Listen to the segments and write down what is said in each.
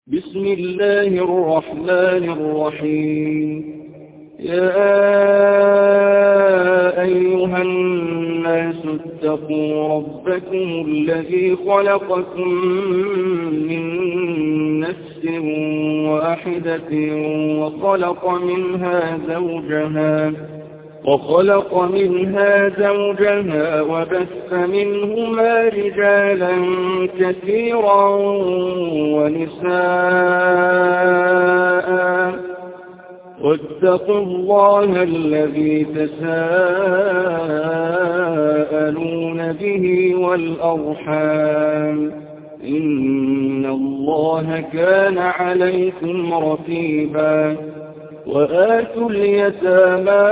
بسم الله الرحمن الرحيم. يا أيها الناس اتقوا ربكم الذي خلقكم من نفس واحدة وخلق منها زوجها وبث منهما رجالا كثيرا ونساء، واتقوا الله الذي تساءلون به والأرحام، إن الله كان عليكم رقيبا. وآتوا اليتامى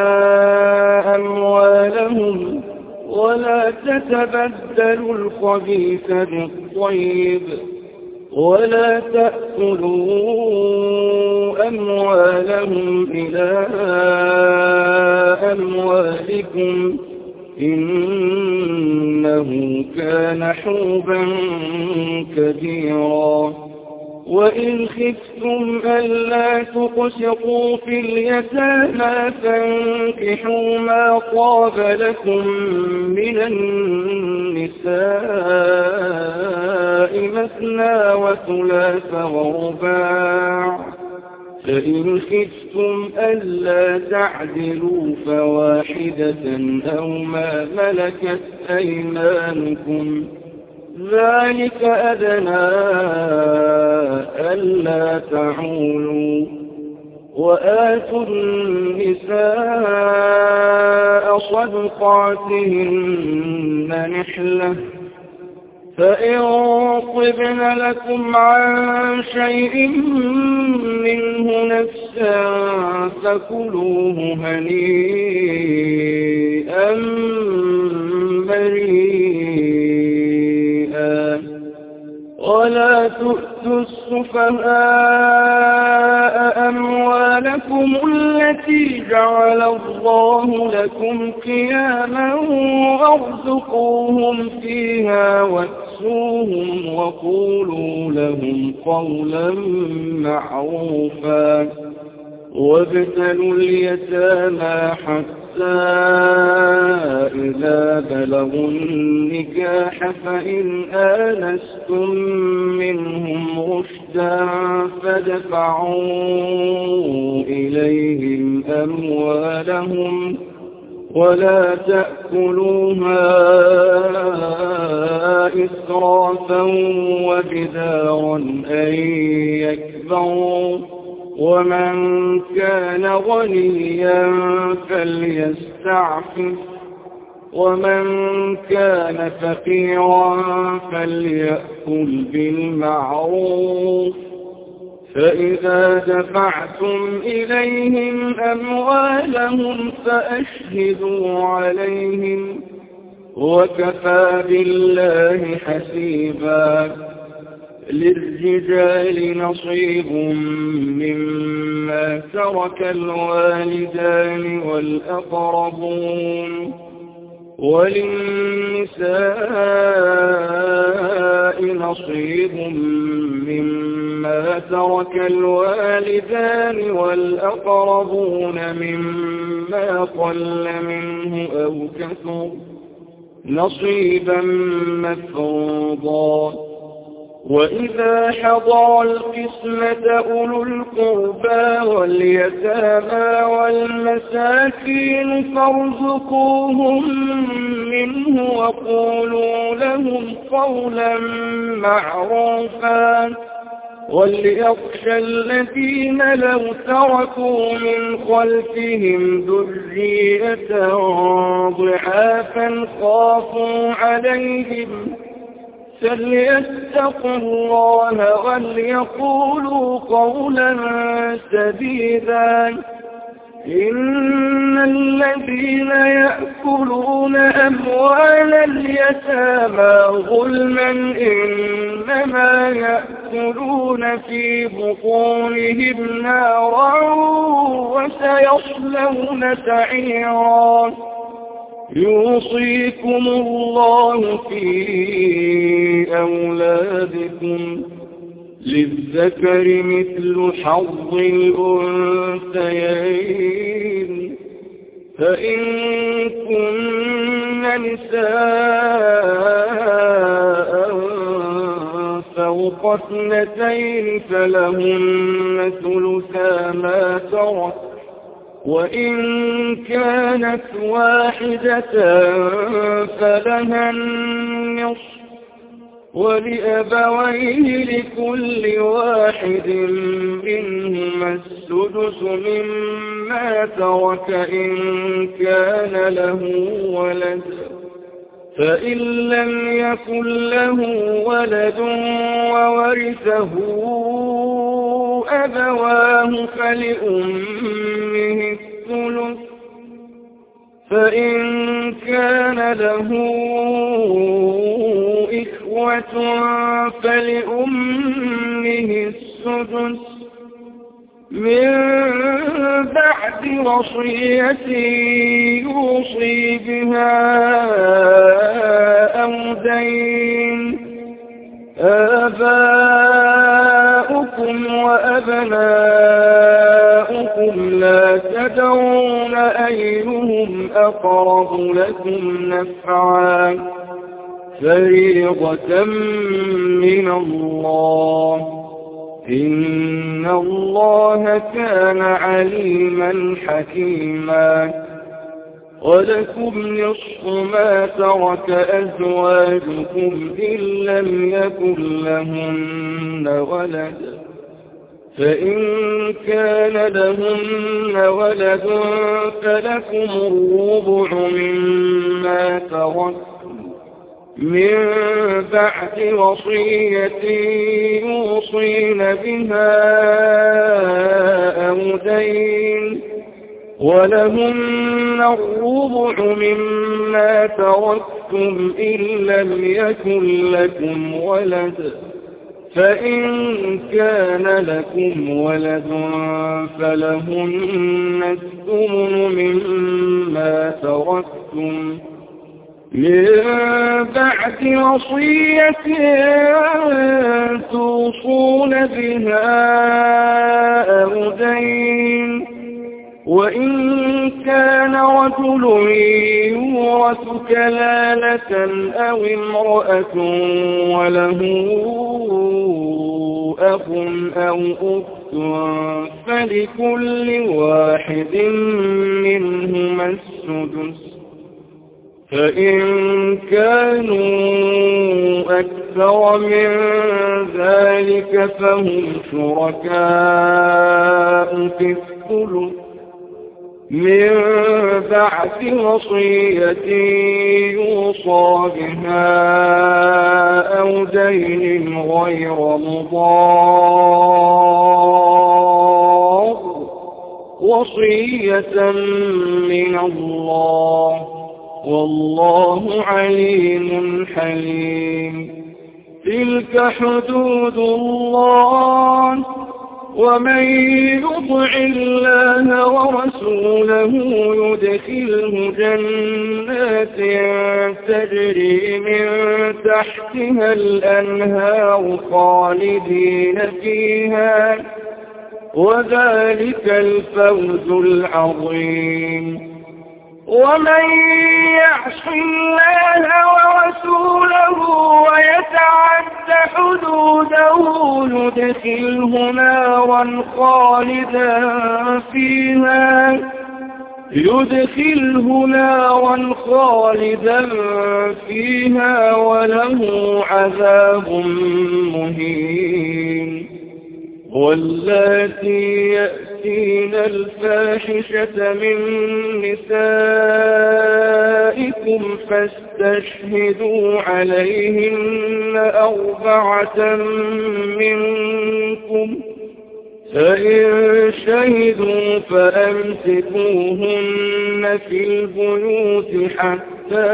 أموالهم ولا تتبدلوا الخبيث بالطيب، ولا تأكلوا أموالهم إلى أموالكم، إنه كان حوبا كبيرا. وإن خفتم ألا تقسطوا في اليتامى فانكحوا ما طاب لكم من النساء مثنى وثلاث ورباع، فإن خفتم ألا تعدلوا فواحدة أو ما ملكت أيمانكم، ذلك أدنى ألا تعولوا. وآتوا النساء صدقاتهن نحلة، فإن طبن لكم عن شيء منه نفسا فكلوه هنيئا مريئا. ولا تؤتوا السفهاء أموالكم التي جعل الله لكم قياما وارزقوهم فيها واكسوهم وقولوا لهم قولا معروفا. وابتلوا اليتامى حتى إذا بلغوا النكاح فإن آنستم منهم رشدا فادفعوا إليهم أموالهم ولا تأكلوها إسرافا وبدارا أن يكبروا، ومن كان غنيا فليستعفف، ومن كان فقيرا فليأكل بالمعروف. فإذا دفعتم إليهم أموالهم فأشهدوا عليهم، وكفى بالله حسيبا. للرجال نصيب مما ترك الوالدان والأقربون، وللنساء نصيب مما ترك الوالدان والأقربون مما قل منه أو كثر، نصيبا مفروضا. وإذا حضر القسمة أولو القربى واليتامى والمساكين فارزقوهم منه وقولوا لهم قولا معروفا. وليخشى الذين لو تركوا من خلفهم ذرية ضعافا خافوا عليهم فليتقوا الله وليقولوا قولا سديدا. إن الذين يأكلون أموال اليتامى ظلما إنما يأكلون في بطونهم نارا وسيصلون سعيرا. يوصيكم الله في أولادكم للذكر مثل حظ الأنثيين فإن كن نساء فوق 2 فلهن ثلثا ما ترك وإن كانت واحدة فلها النصف ولأبويه لكل واحد منهما السدس مما ترك إن كان له ولد فإن لم يكن له ولد وورثه أبواه فلأمه الثلث فإن كان له إخوة فلأمه السدس من بعد وصية يوصي بها أو دين آباؤكم وأبناؤكم لا تدرون أيهم أقرب لكم نفعا فريضة من الله إن الله كان عليما حكيما ولكم نصف ما ترك أزواجكم إن لم يكن لهن ولد فإن كان لهن ولد فلكم الربع مما تركتم من بعد وصية يوصين بها أو دين ولهن الربع مما تركتم إن لم يكن لكم ولد فإن كان لكم ولد فلهن الثمن مما تركتم من بعد وصية توصون بها أو دين وإن كان رجل يورث كلالة أو امرأة وله أخ أو أخت فلكل واحد منهما السدس فإن كانوا أكثر من ذلك فهم شركاء في الثلث من بعد وصية يوصى بها أو دين غير مضار وصية من الله والله عليم حليم تلك حدود الله ومن يطع الله ورسوله يدخله جنات تجري من تحتها الأنهار خالدين فيها وذلك الفوز العظيم ومن يعص الله ورسوله ويتعد حدوده يدخله نارا خالدا فيها وله عذاب مهين واللاتي يأتين الفاحشة من نسائكم فاستشهدوا عليهن 4 منكم فإن شهدوا فأمسكوهن في البيوت حتى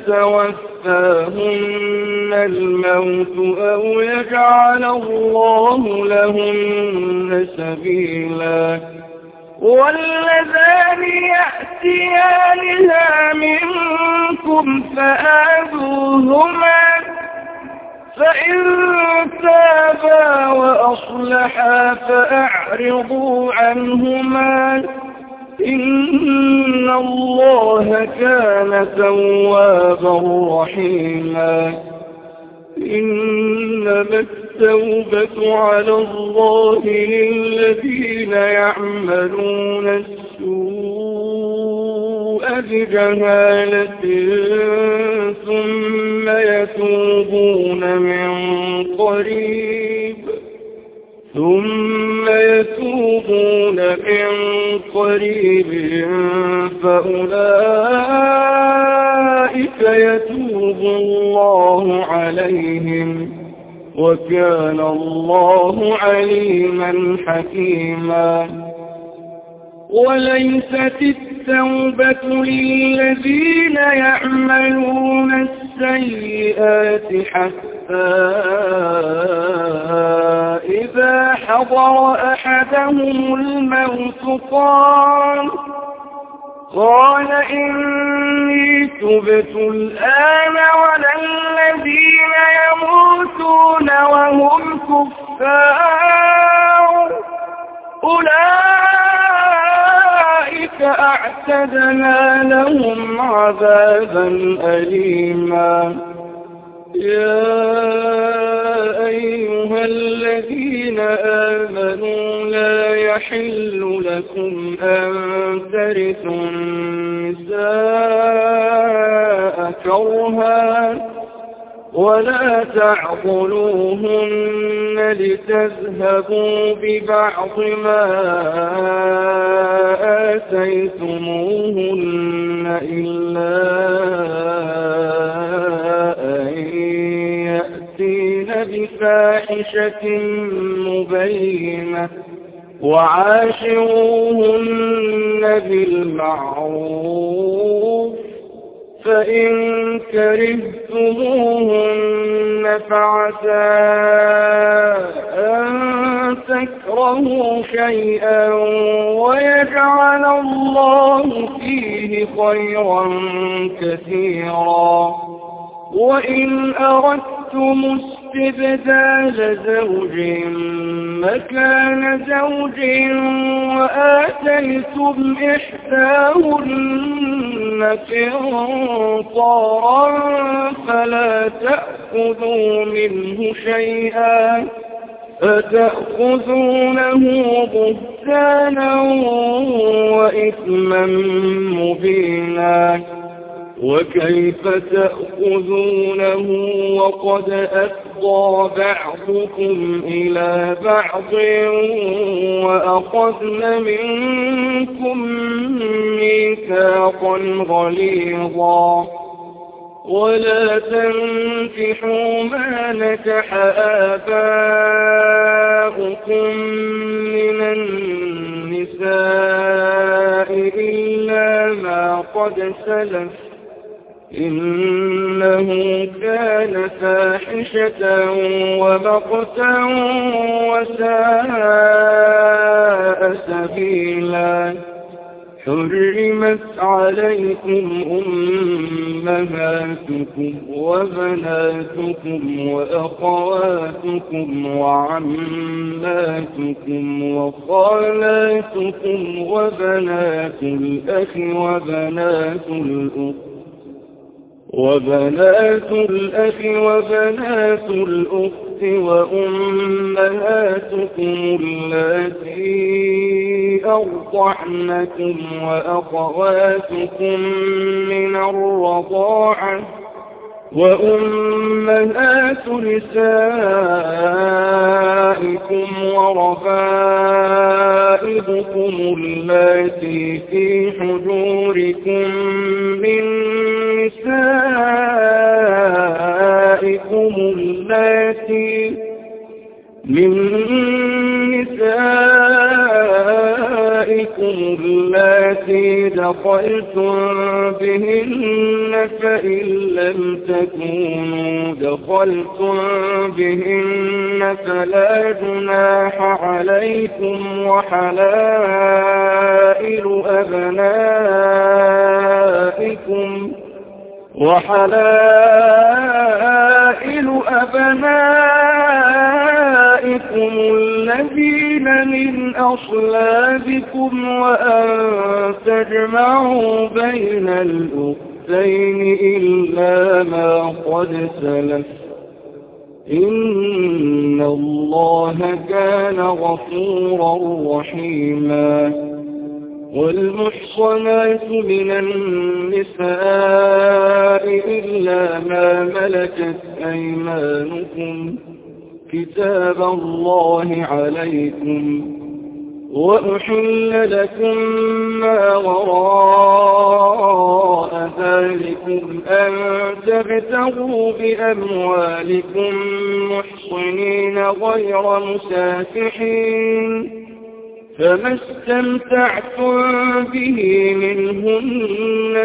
يتوفاهن الموت أو يجعل الله لهن سبيلا واللذان يأتيانها منكم فآذوهما فإن تابا وأصلحا فأعرضوا عنهما إن الله كان توابا رحيما إنما التوبة على الله للذين يعملون السوء بجهالة ثم يتوبون من قريب فأولئك يتوب الله عليهم وكان الله عليما حكيما وليست التوبة للذين يعملون السيئات حتى إذا حضر أحدهم الموت قال إني تبت الآن ولا الذين يموتون وهم كفار أولئك أعتدنا لهم عذابا أليما يا أيها الذين آمنوا لا يحل لكم أن ترثوا النساء كرها ولا تعضلوهن لتذهبوا ببعض ما آتيتموهن إلا أن يأتين بفاحشة مبينة وعاشروهن بالمعروف فإن كرهتموهن فعسى أن تكرهوا شيئا ويجعل الله فيه خيرا كثيرا وإن أردتم استبدال زوج مكان زوج وآتيتم إحداهن قنطارا فلا تأخذوا منه شيئا أتأخذونه بهتانا وإثما مبينا وكيف تأخذونه وقد أفضى بعضكم إلى بعض وأخذن منكم ميثاقا غليظا ولا تنكحوا ما نكح آباؤكم من النساء إلا ما قد سلف إنه كان فاحشة ومقتا وساء سبيلا حرمت عليكم أمهاتكم وبناتكم وأخواتكم وعماتكم وخالاتكم وبنات الأخ وبنات الأخت وأمهاتكم اللاتي أرضعنكم وأخواتكم من الرضاعة وأمهات نسائكم وربائبكم اللاتي في حجوركم من نسائكم اللاتي دخلتم بهن فإن لم تكونوا دخلتم بهن فلا جناح عليكم وحلائل أبنائكم آبائكم الذين من أصلابكم وأن تجمعوا بين الأختين إلا ما قد سلف إن الله كان غفورا رحيما والمحصنات من النساء إلا ما ملكت أيمانكم كتاب الله عليكم وأحل لكم ما وراء ذلكم أن تبتغوا بأموالكم محصنين غير مسافحين فما استمتعتم به منهن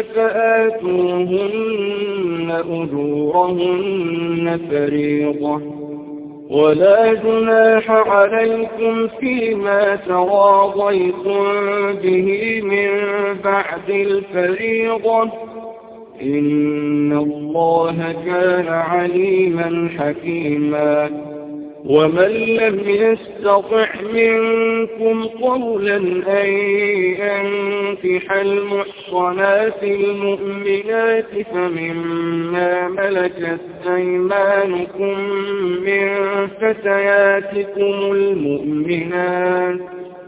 فآتوهن أجورهن فريضة ولا جناح عليكم فيما تراضيتم به من بعد الفريضة إن الله كان عليما حكيما ومن لم يستطع منكم قولا أن ينكح المحصنات المؤمنات فمما ملكت أيمانكم من فتياتكم المؤمنات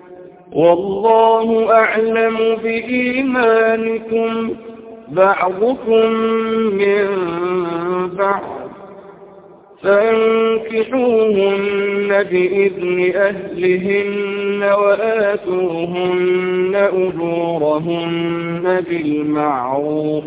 والله أعلم بإيمانكم بعضكم من بعض فانكحوهن بإذن أهلهن وآتوهن أجورهن بالمعروف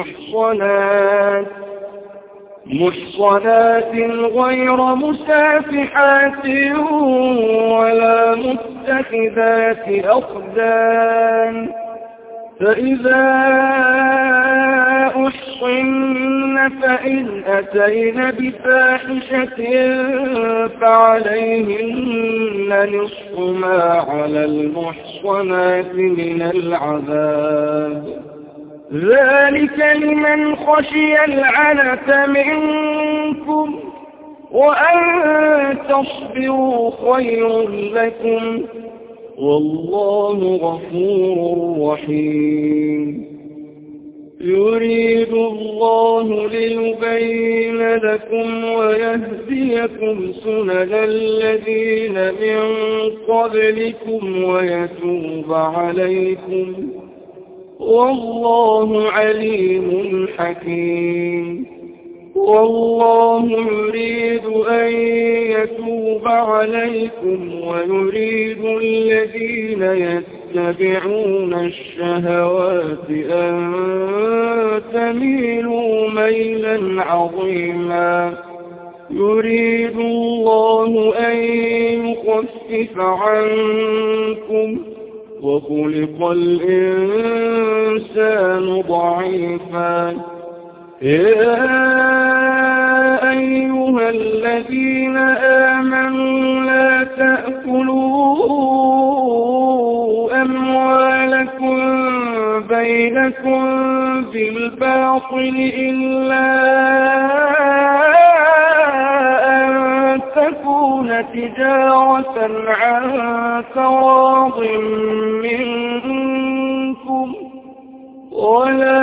محصنات غير مسافحات ولا متخذات أخدان فإذا أحصن فإن أتين بفاحشة فعليهن نصف ما على المحصنات من العذاب ذلك لمن خشي العنت منكم وأن تصبروا خير لكم والله غفور رحيم يريد الله ليبين لكم ويهديكم سنن الذين من قبلكم ويتوب عليكم والله عليم حكيم والله يريد أن يتوب عليكم ويريد الذين يتبعون الشهوات أن تميلوا ميلا عظيما يريد الله أن يخفف عنكم وخلق الإنسان ضعيفا يا أيها الذين آمنوا لا تأكلوا أموالكم بينكم بالباطل إلا أن تكون تجارة عن تراض منكم ولا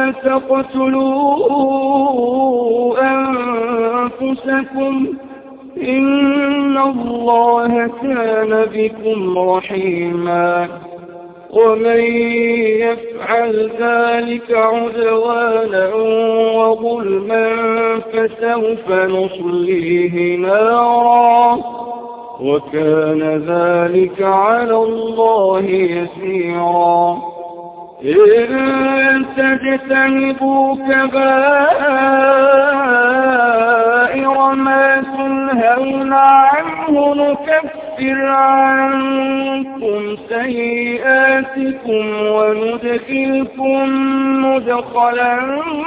تقتلوا أنفسكم إن الله كان بكم رحيما ومن يفعل ذلك عدوانا وظلما فسوف نصليه نارا وكان ذلك على الله يسيرا إن تجتنبوا كبائر ما تنهون عنه نكفر عنكم سيئاتكم وندخلكم مدخلا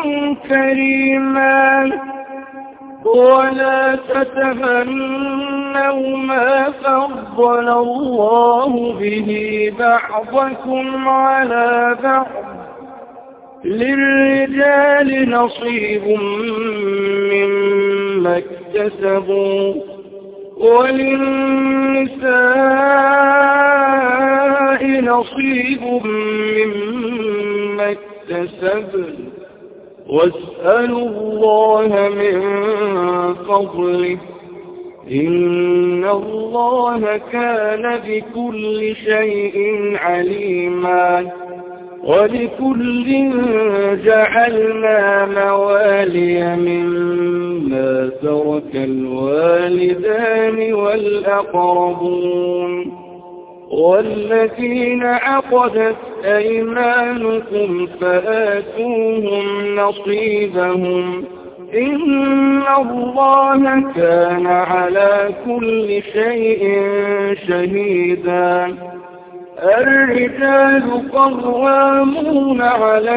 كريما ولا تتمنوا ما فضل الله به بعضكم على بعض للرجال نصيب مما اكتسبوا وللنساء نصيب مما اكتسبن واسألوا الله من فضله إن الله كان بكل شيء عليما ولكل جعلنا موالي مما ترك الوالدان والأقربون والذين عقدت أيمانكم فآتوهم نصيبهم إن الله كان على كل شيء شهيدا الرجال قوامون على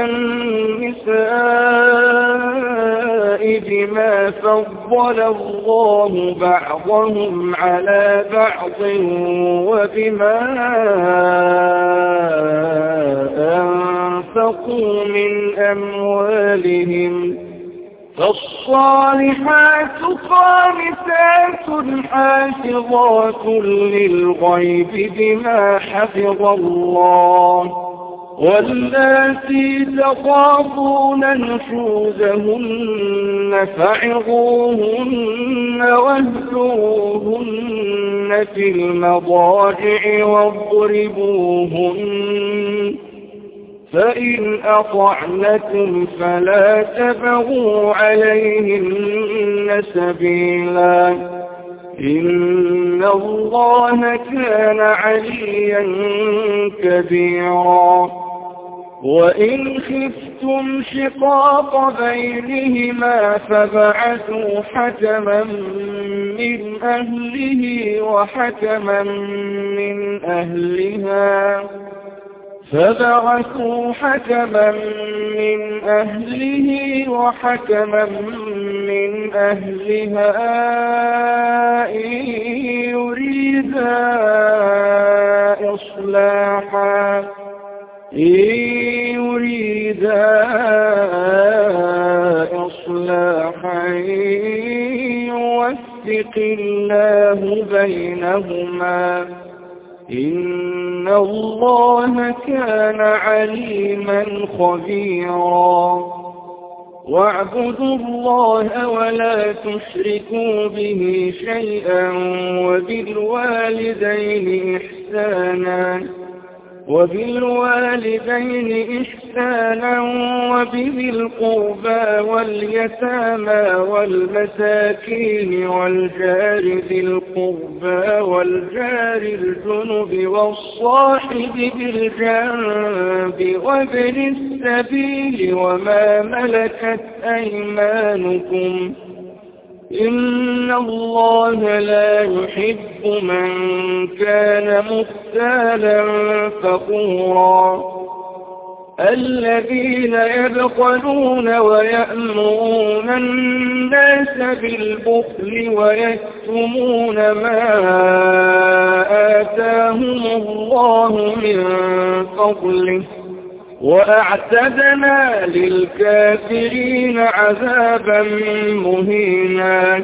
النساء بما فضل الله بعضهم على بعض وبما أنفقوا من أموالهم فالصالحات قانتات حافظات للغيب بما حفظ الله واللاتي تخافون نشوزهن فعظوهن واهجروهن في المضاجع واضربوهن فإن أطعنكم فلا تبغوا عليهن سبيلا إن الله كان عليا كبيرا وإن خفتم شقاق بينهما فبعثوا حكما من أهله وحكما من أهلها فبعثوا حكما من أهله وحكما من أهلها إن يريدا إصلاحا يوفق الله بينهما إن الله كان عليما خبيرا واعبدوا الله ولا تشركوا به شيئا وبالوالدين إحسانا وبذي القربى واليتامى والمساكين والجار ذي القربى والجار الجنب والصاحب بالجنب وابن السبيل وما ملكت أيمانكم إن الله لا يحب من كان مختالا فخورا الذين يبخلون ويأمرون الناس بالبخل ويكتمون ما آتاهم الله من فضله وأعتدنا للكافرين عذابا مهينا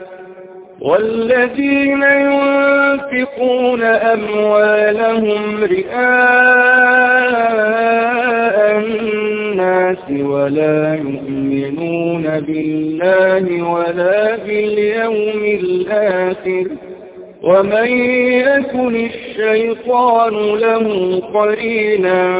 والذين ينفقون أموالهم رئاء الناس ولا يؤمنون بالله ولا باليوم الآخر ومن يكن الشيطان له قرينا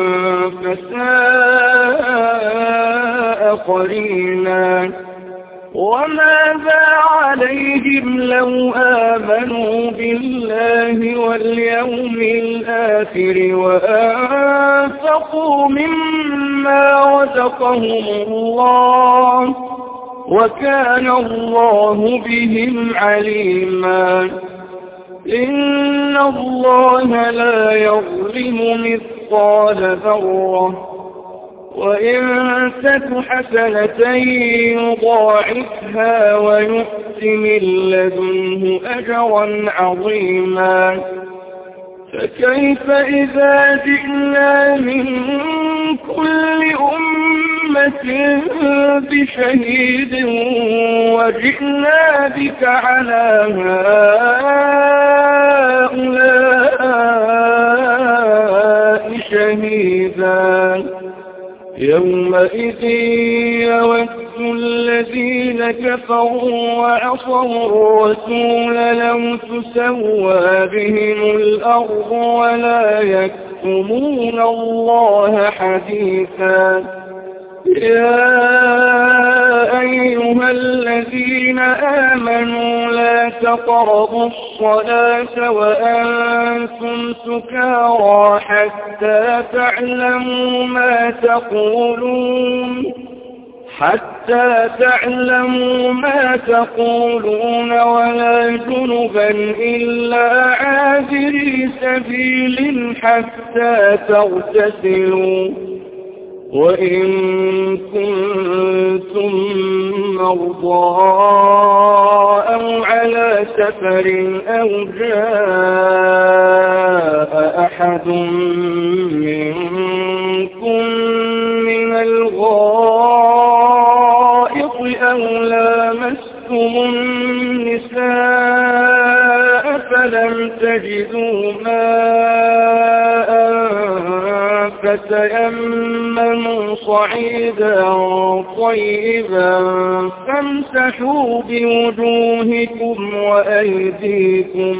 فساء قرينا وماذا عليهم لو آمنوا بالله واليوم الآخر وأنفقوا مما رزقهم الله وكان الله بهم عليما إن الله لا يظلم مثقال ذرة وإن تك حسنة يضاعفها ويؤت من لدنه أجرا عظيما فكيف إذا جئنا من كل أمة بشهيد وجئنا بك على هؤلاء شهيدا يومئذ يود الذين كفروا وعصوا الرسول لو تسوى بهم الأرض ولا يكتمون الله حديثا يا أيها الذين آمنوا لا تقربوا الصلاة وأنتم سكارى حتى تعلموا ما تقولون ولا جنبا إلا عابري سبيل حتى تغتسلوا وإن كنتم مرضى أو على سفر أو جاء أحد منكم من الغائط أو لامستم النساء فلم تجدوا ماء فتيمموا صعيدا طيبا فامسحوا بوجوهكم وأيديكم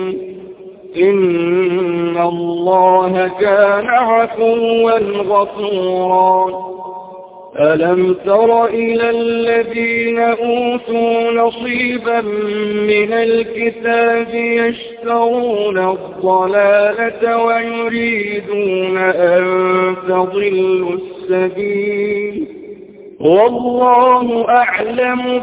إن الله كان عفوا غفورا ألم تر إلى الذين أوتوا نصيبا من الكتاب يشترون الضلالة ويريدون أن تضلوا السبيل والله أعلم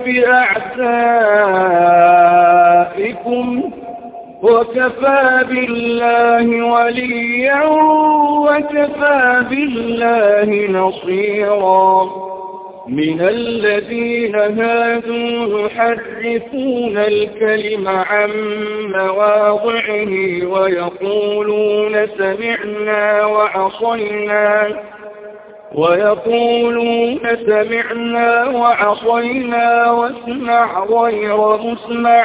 بأعدائكم وكفى بالله وليا وكفى بالله نصيرا من الذين هادوا يحرفون الكلم عن مواضعه ويقولون سمعنا وعصينا واسمع غير مسمع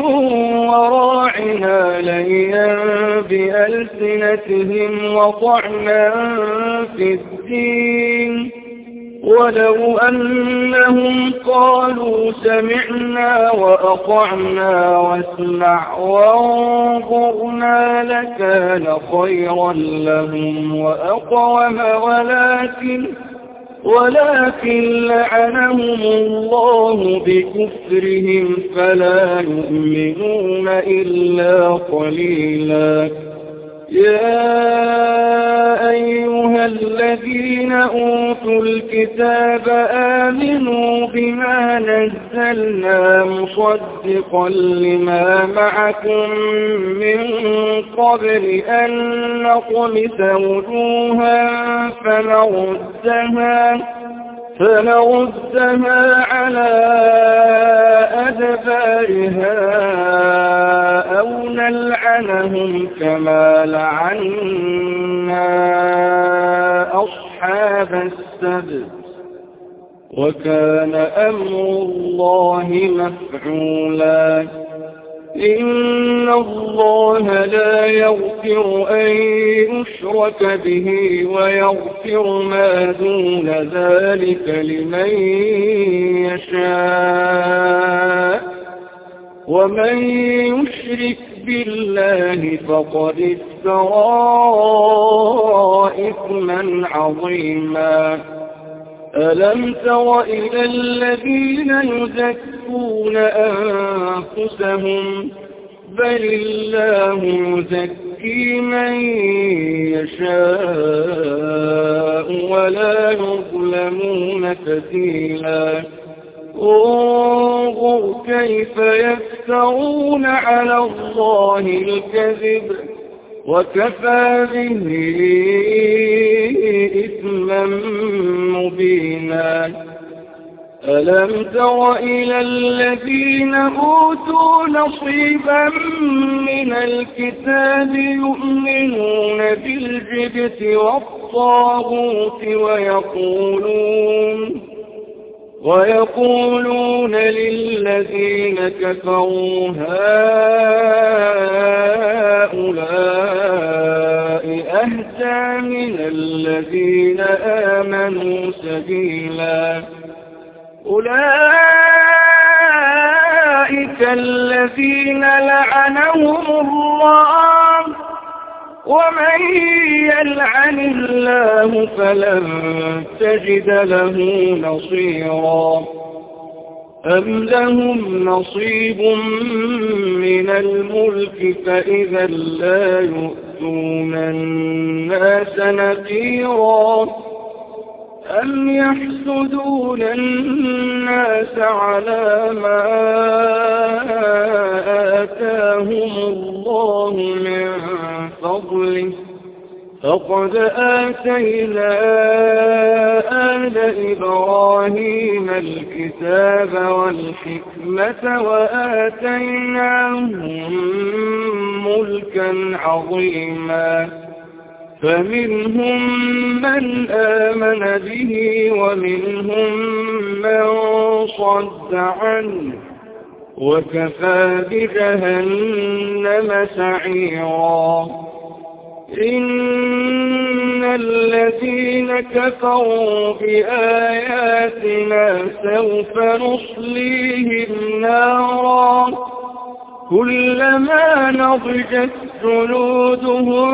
وراعنا ليا بألسنتهم وطعنا في الدين ولو أنهم قالوا سمعنا وأطعنا واسمع وانظرنا لكان خيرا لهم وأقوم ولكن لعنهم الله بكفرهم فلا يؤمنون إلا قليلا يا أيها الذين أوتوا الكتاب آمنوا بما نزلنا مصدقا لما معكم من قبل أن نطمس وجوها فنردها على أدبارها أو نلعنهم كما لعنا أصحاب السبت وكان أمر الله مفعولا إن الله لا يغفر أن يشرك به ويغفر ما دون ذلك لمن يشاء ومن يشرك بالله فقد افترى إثما عظيما ألم تر إلى الذين يزكون أنفسهم بل الله يزكي من يشاء ولا يظلمون فتيلا انظر كيف يفترون على الله الكذب وكفى به إثما مبينا ألم تر إلى الذين أوتوا نصيبا من الكتاب يؤمنون بالجبت والطاغوت ويقولون ويقولون للذين كفروا هؤلاء أهدى من الذين آمنوا سبيلا أولئك الذين لعنهم الله ومن يلعن الله فلن تجد له نصيرا أم لهم نصيب من الملك فإذا لا يؤتون الناس نقيرا أم يحسدون الناس على ما آتاهم الله من فضله فقد آتينا آل إبراهيم الكتاب والحكمة وآتيناهم ملكا عظيما فمنهم من آمن به ومنهم من صد عنه وكفى بجهنم سعيرا إن الذين كفروا بآياتنا سوف نصليهم نارا كلما نضجت جلودهم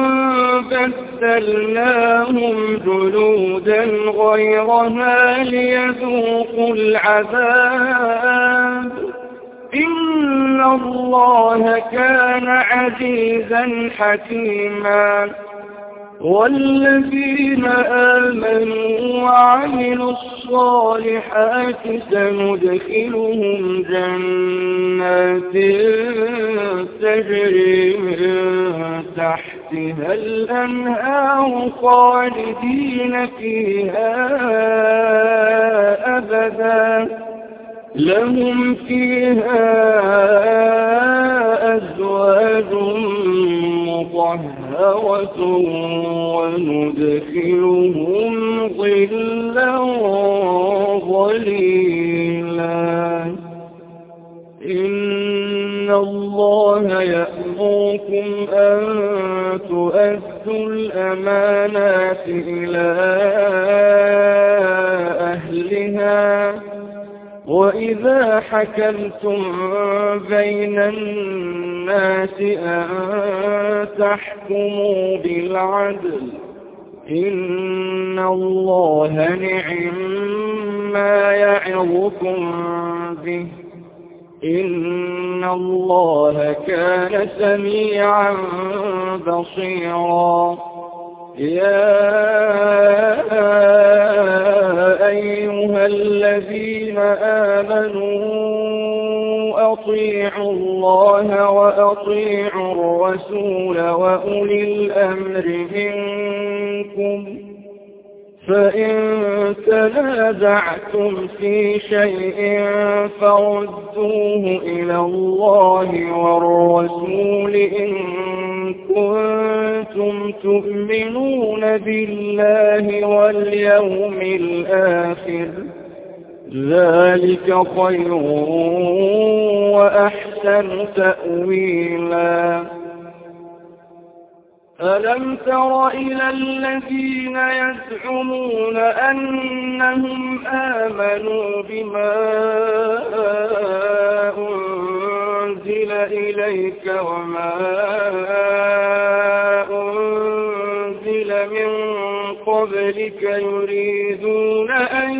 بدلناهم جلودا غيرها ليذوقوا العذاب إن الله كان عزيزا حكيما والذين آمنوا وعملوا الصالحات سندخلهم جنات تجري من تحتها الأنهار خالدين فيها أبدا لهم فيها أزواج مطهرة وندخلهم ظلا ظليلا إن الله يأمركم أن تؤدوا الأمانات إلى أهلها وإذا حكمتم بين الناس أن تحكموا بالعدل إن الله نعم ما يعظكم به إن الله كان سميعا بصيرا يا أيها الذين آمنوا أطيعوا الله وأطيعوا الرسول وأولي الأمر منكم فإن تنازعتم في شيء فردوه إلى الله والرسول إن كنتم تؤمنون بالله واليوم الآخر ذلك خير وأحسن تأويلا ألم تر إلى الذين يزعمون أنهم آمنوا بما أنزل إليك وما أنزل من قبلك يريدون أن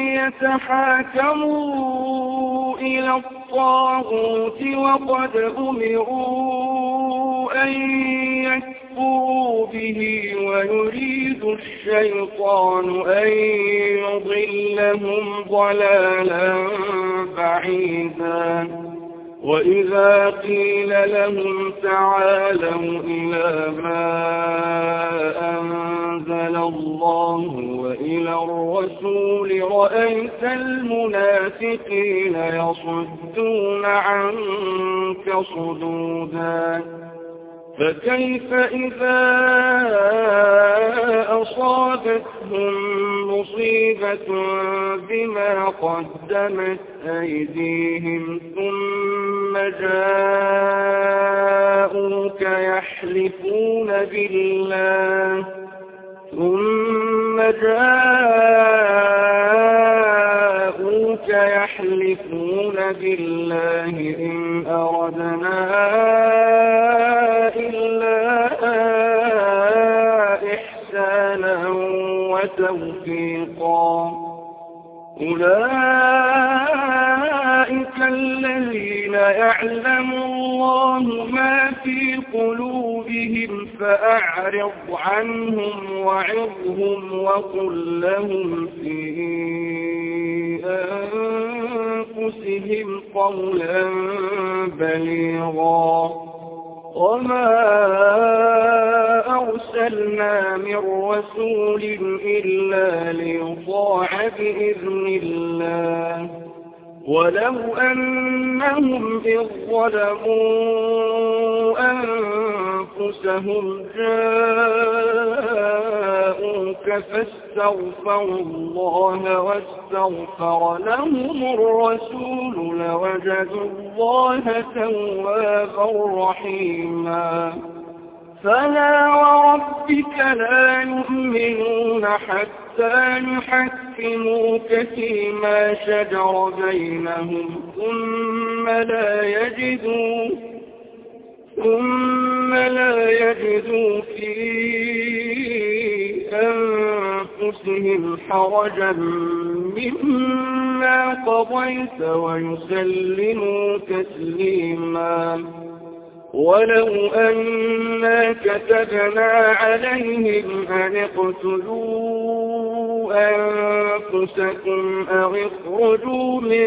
يتحاكموا إلى الطاغوت وقد أمروا أن يكفروا به ويريد الشيطان أن يضلهم ضلالا بعيدا وإذا قيل لهم تعالوا إلى ما أنزل الله وإلى الرسول رأيت المنافقين يصدون عنك صدودا فكيف إذا أصابتهم مصيبة بما قدمت أيديهم ثم جاءوك يحلفون بالله إن أردنا إلا إحسانا وتوفيقا أولئك الذين يعلم الله ما في قلوبهم فأعرض عنهم وعظهم وقل لهم في أنفسهم قولا بليغا وما أرسلنا من رسول إلا ليطاع بإذن الله ولو أنهم إذ ظلموا أنفسهم جاءوك فاستغفروا الله واستغفر لهم الرسول لوجدوا الله توابا رحيما فلا وربك لا يؤمنون حتى يحكموك فيما شجر بينهم ثم لا يجدوا في أنفسهم حرجا مما قضيت ويسلموا تسليما ولو أنا كتبنا عليهم أن اقتلوا أنفسكم أو اخرجوا من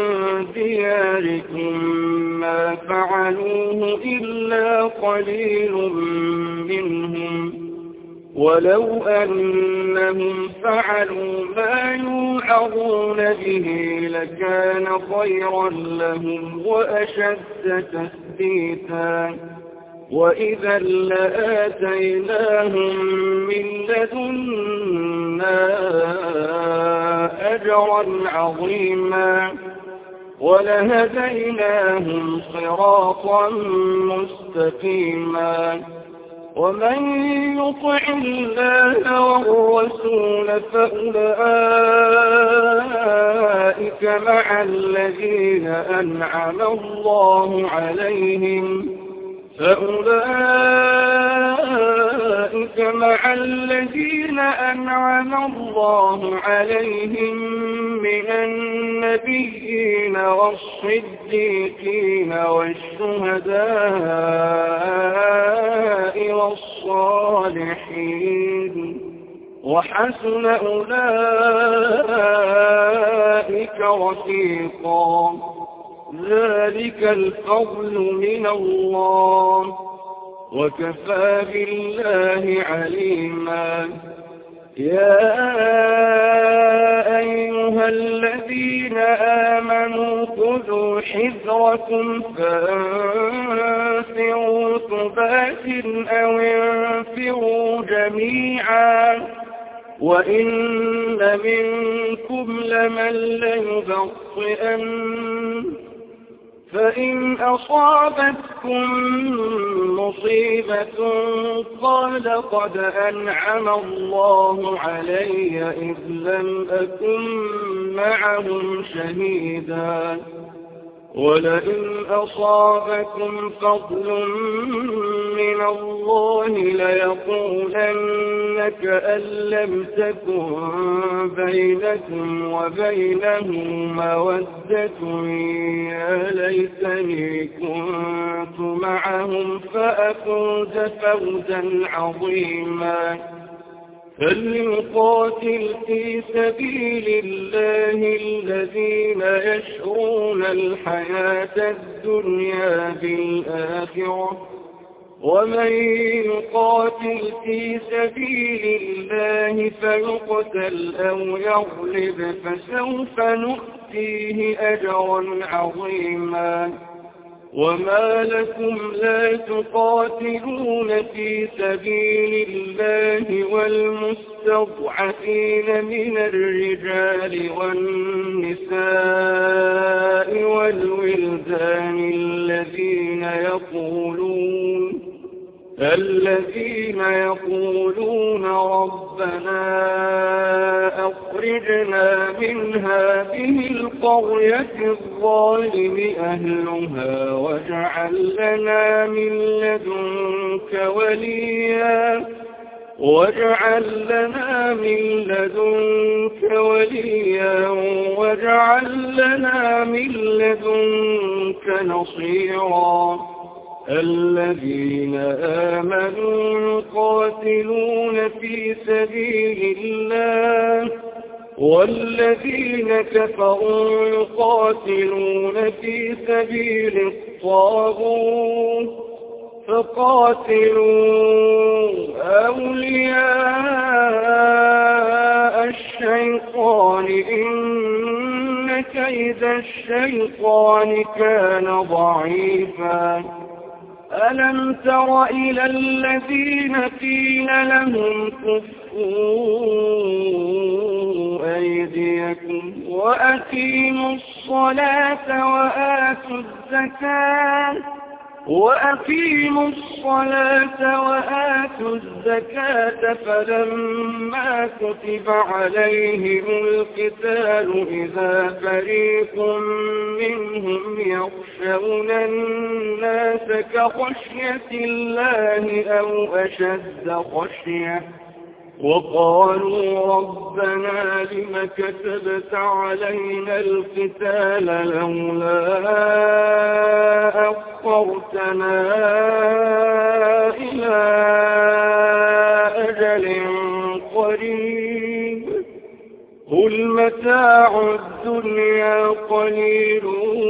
دياركم ما فعلوه إلا قليل منهم ولو أنهم فعلوا ما يوعظون به لكان خيرا لهم وأشد تثبيتا وإذا لآتيناهم من لدنا أجرا عظيما ولهديناهم صراطا مستقيما ومن يطع الله والرسول فأولئك مع الذين أنعم الله عليهم من النبيين والصديقين والشهداء والصالحين وحسن أولئك رفيقا ذلك الفضل من الله وكفى بالله عليما يا أيها الذين آمنوا خذوا حذركم فانفروا ثبات أو انفروا جميعا وإن منكم لمن ليبطئن فإن أصابتكم مصيبة قال قد أنعم الله علي إذ لم أكن معهم شهيدا ولئن أصابكم فضل من الله ليقولن كأن لم تكن بينكم وبينه مودة يا ليتني كنت معهم فأفوز فوزا عظيما فليقاتل في سبيل الله الذين يشرون الحياة الدنيا بالآخرة ومن يقاتل في سبيل الله فيقتل أو يغلب فسوف نؤتيه أجرا عظيما وما لكم لا تقاتلون في سبيل الله والمستضعفين من الرجال والنساء والولدان الذين يقولون ربنا أخرجنا من هذه القرية الظالم أهلها واجعل لنا من لدنك وليا واجعل لنا من لدنك نصيرا الذين آمنوا يقاتلون في سبيل الله والذين كفروا يقاتلون في سبيل الطاغوت فقاتلوا أولياء الشيطان إن كيد الشيطان كان ضعيفا ألم تر إلى الذين قيل لهم كفوا أيديكم وأقيموا الصلاة وآتوا الزكاة فلما كتب عليهم القتال إذا فريق منهم يخشون الناس كخشية الله أو أشد خشية وقالوا ربنا لم كتبت علينا القتال لولا أخرتنا إلى أجل قريب قل متاع الدنيا قليل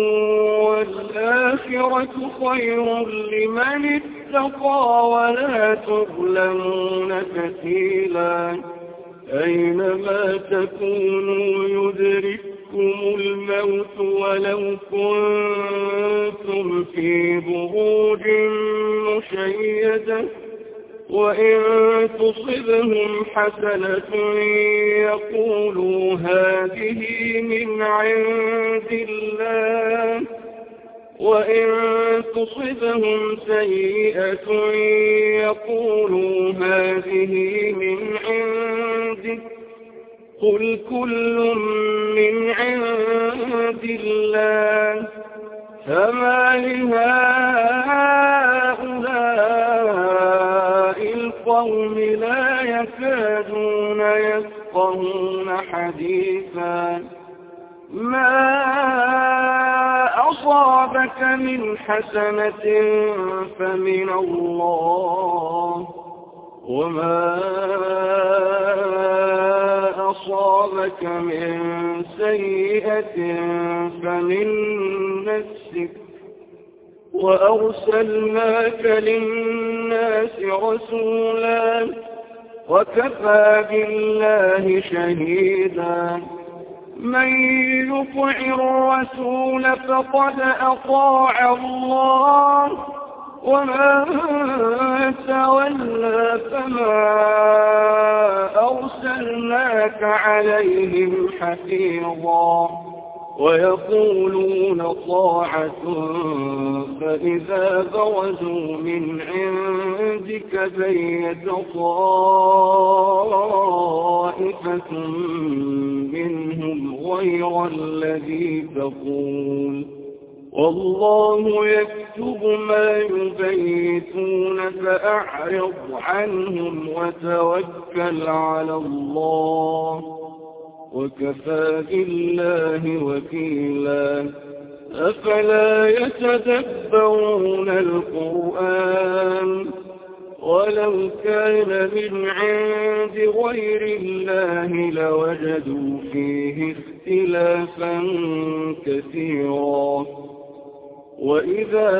والآخرة خير لمن اتقى ولا تظلمون فتيلا أينما تكونوا يدرككم الموت ولو كنتم في بروج مشيدة وإن تصبهم حسنة يقولوا هذه من عند الله وإن تصبهم سيئة يقولوا هذه من عندك قل كل من عند الله فما لهؤلاء القوم لا يكادون يفقهون حديثا ما أصابك من حسنة فمن الله وما أصابك من سيئة فمن نفسك وأرسلناك للناس رسولا وكفى بالله شهيدا من يطع الرسول فقد أطاع الله ومن تولى فما أرسلناك عليهم حفيظا ويقولون طاعة فإذا برزوا من عندك بيت طائفة منهم غير الذي تقول والله يكتب ما يبيتون فأعرض عنهم وتوكل على الله وكفى بالله وكيلا أفلا يتدبرون القرآن ولو كان من عند غير الله لوجدوا فيه اختلافا كثيرا وإذا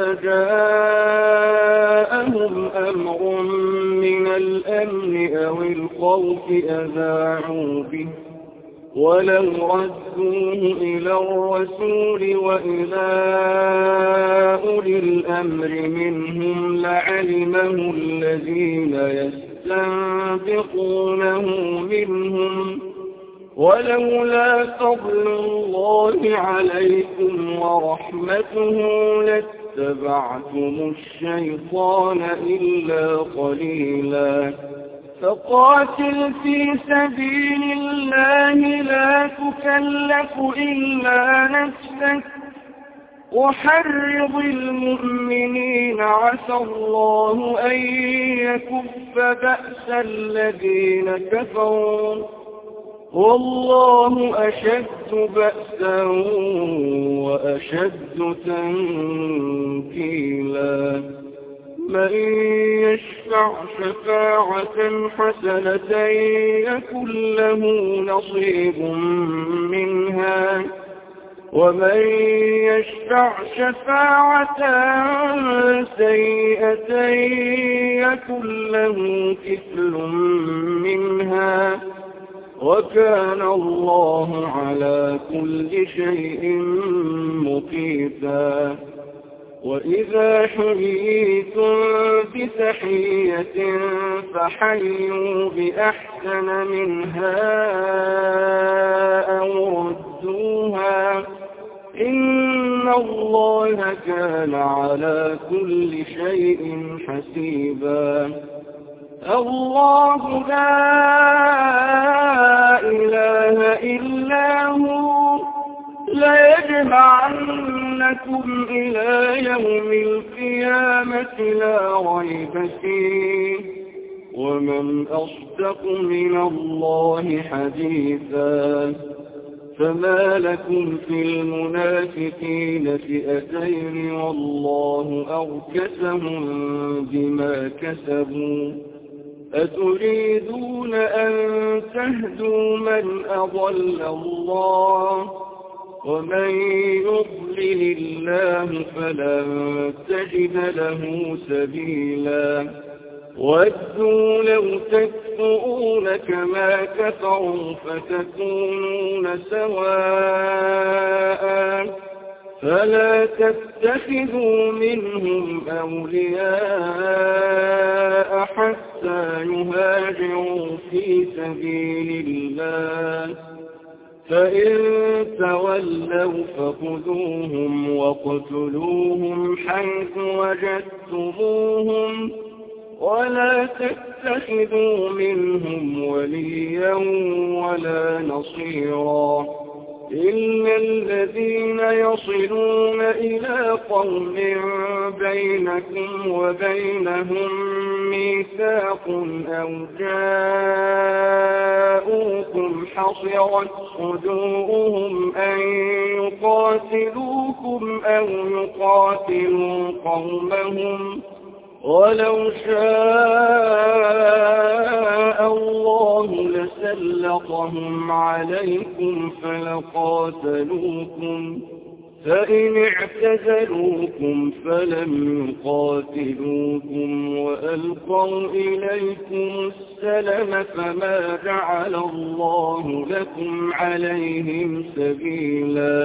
جاءهم أمر من الأمن أو الخوف أذاعوا به ولو ردوه إلى الرسول وإلى أولي الأمر منهم لعلمه الذين يستنبطونه منهم ولولا فضل الله عليكم ورحمته لاتبعتم الشيطان إلا قليلا فقاتل في سبيل الله لا تكلف إلا نفسك وحرض المؤمنين عسى الله أن يكف بأس الذين كفروا والله أشد بأسا وأشد تنكيلا من يشفع شفاعة حسنة يكن له نصيب منها ومن يشفع شفاعة سيئة يكن له كفل منها وكان الله على كل شيء مقيتا وإذا حييتم بتحية فحيوا بأحسن منها أو ردوها إن الله كان على كل شيء حسيبا الله لا إله إلا هو ليجمعنكم إلى يوم القيامة لا ريب فيه ومن أصدق من الله حديثا فما لكم في المنافقين فئتين والله أركسهم بما كسبوا أتريدون أن تهدوا من أضل الله ومن يضلل الله فلن تجد له سبيلا ودوا لو تكفرون كما كفروا فتكونون سواء فلا تتخذوا منهم أولياء حتى يهاجروا في سبيل الله فإن تولوا فخذوهم واقتلوهم حيث وجدتموهم ولا تتخذوا منهم وليا ولا نصيرا إلا الذين يصلون إلى قوم بينكم وبينهم ميثاق أو جاءوكم حصرت صدورهم أن يقاتلوكم أو يقاتلوا قومهم ولو شاء الله لسلطهم عليكم فلقاتلوكم فإن اعتزلوكم فلم يقاتلوكم وألقوا إليكم السلم فما جعل الله لكم عليهم سبيلا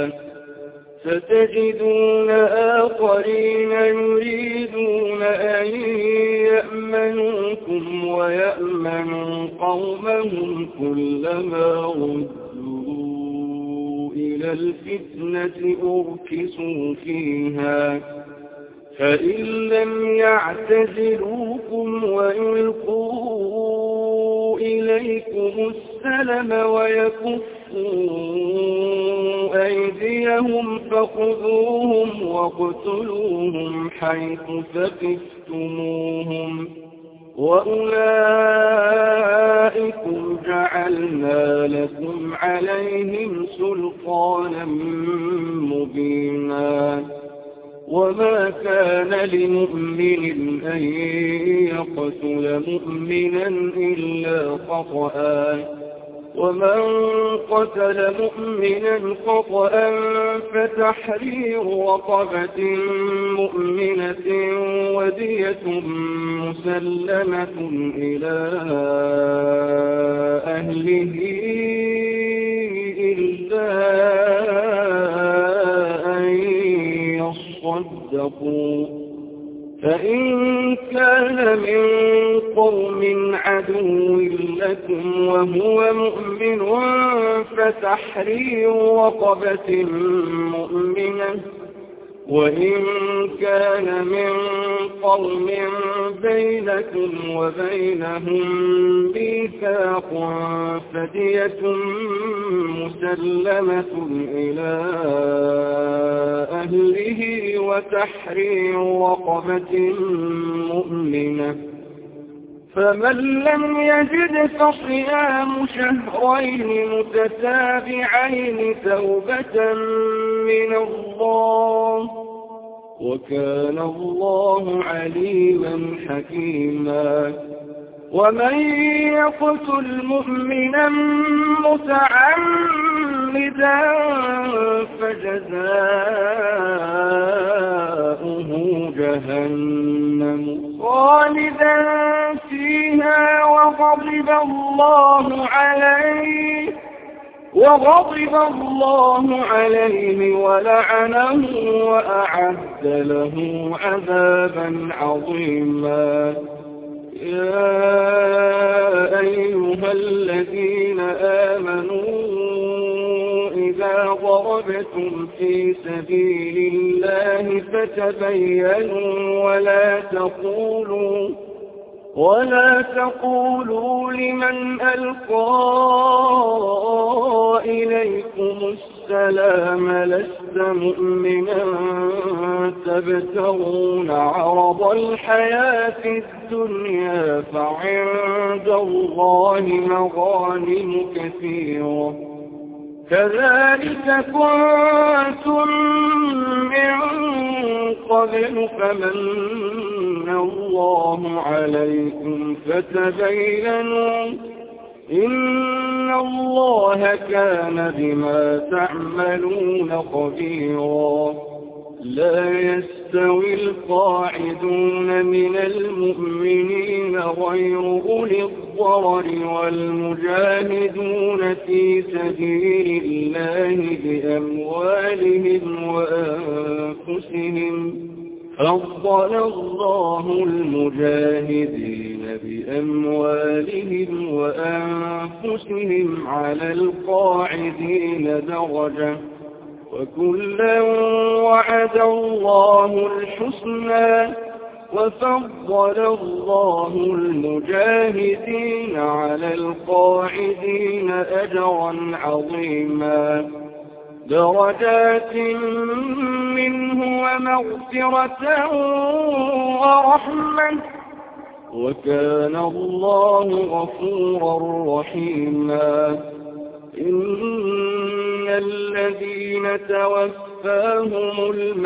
ستجدون آخرين يريدون أن يأمنوكم ويأمنوا قومهم كلما ردوا إلى الفتنة أركسوا فيها فإن لم يعتزلوكم ويلقوا إليكم السلم ويكفوا أيديهم فخذوهم واقتلوهم حيث ثقفتموهم وأولئكم جعلنا لكم عليهم سلطانا مبينا وما كان لمؤمن أن يقتل مؤمنا إلا خطأ ومن قتل مؤمنا خطأ فتحرير رقبة مؤمنة ودية مسلمة إلى أهله فاصدقوا فإن كان من قوم عدو لكم وهو مؤمن فتحرير رقبة مؤمنة وإن كان من قوم بينكم وبينهم ميثاق فدية مسلمة إلى أهله وتحرير رقبة مؤمنة فمن لم يجد فصيام شهرين متتابعين توبة من الله وكان الله عليما حكيما ومن يقتل مؤمنا متعمدا فجزاؤه جهنم خالدا فيها وغضب الله عليه ولعنه وأعد له عذابا عظيما يا أيها الذين آمنوا إذا ضربتم في سبيل الله فتبينوا ولا تقولوا لمن ألقى إليكم السلام لست مؤمنا تبتغون عرض الحياة الدنيا فعند الله مغانم كثيرة كذلك كنتم من قبل فمن الله عليكم فتبينوا إن الله كان بما تعملون خبيرا لا يستوي القاعدون من المؤمنين غير أولي الضرر والمجاهدون في سبيل الله بأموالهم وأنفسهم فضل الله المجاهدين بأموالهم وأنفسهم على القاعدين درجة وكلا وعد الله الحسنى وفضل الله المجاهدين على القاعدين أجرا عظيما درجات منه ومغفرة ورحمة وكان الله غفورا رحيما إن الذين توفاهم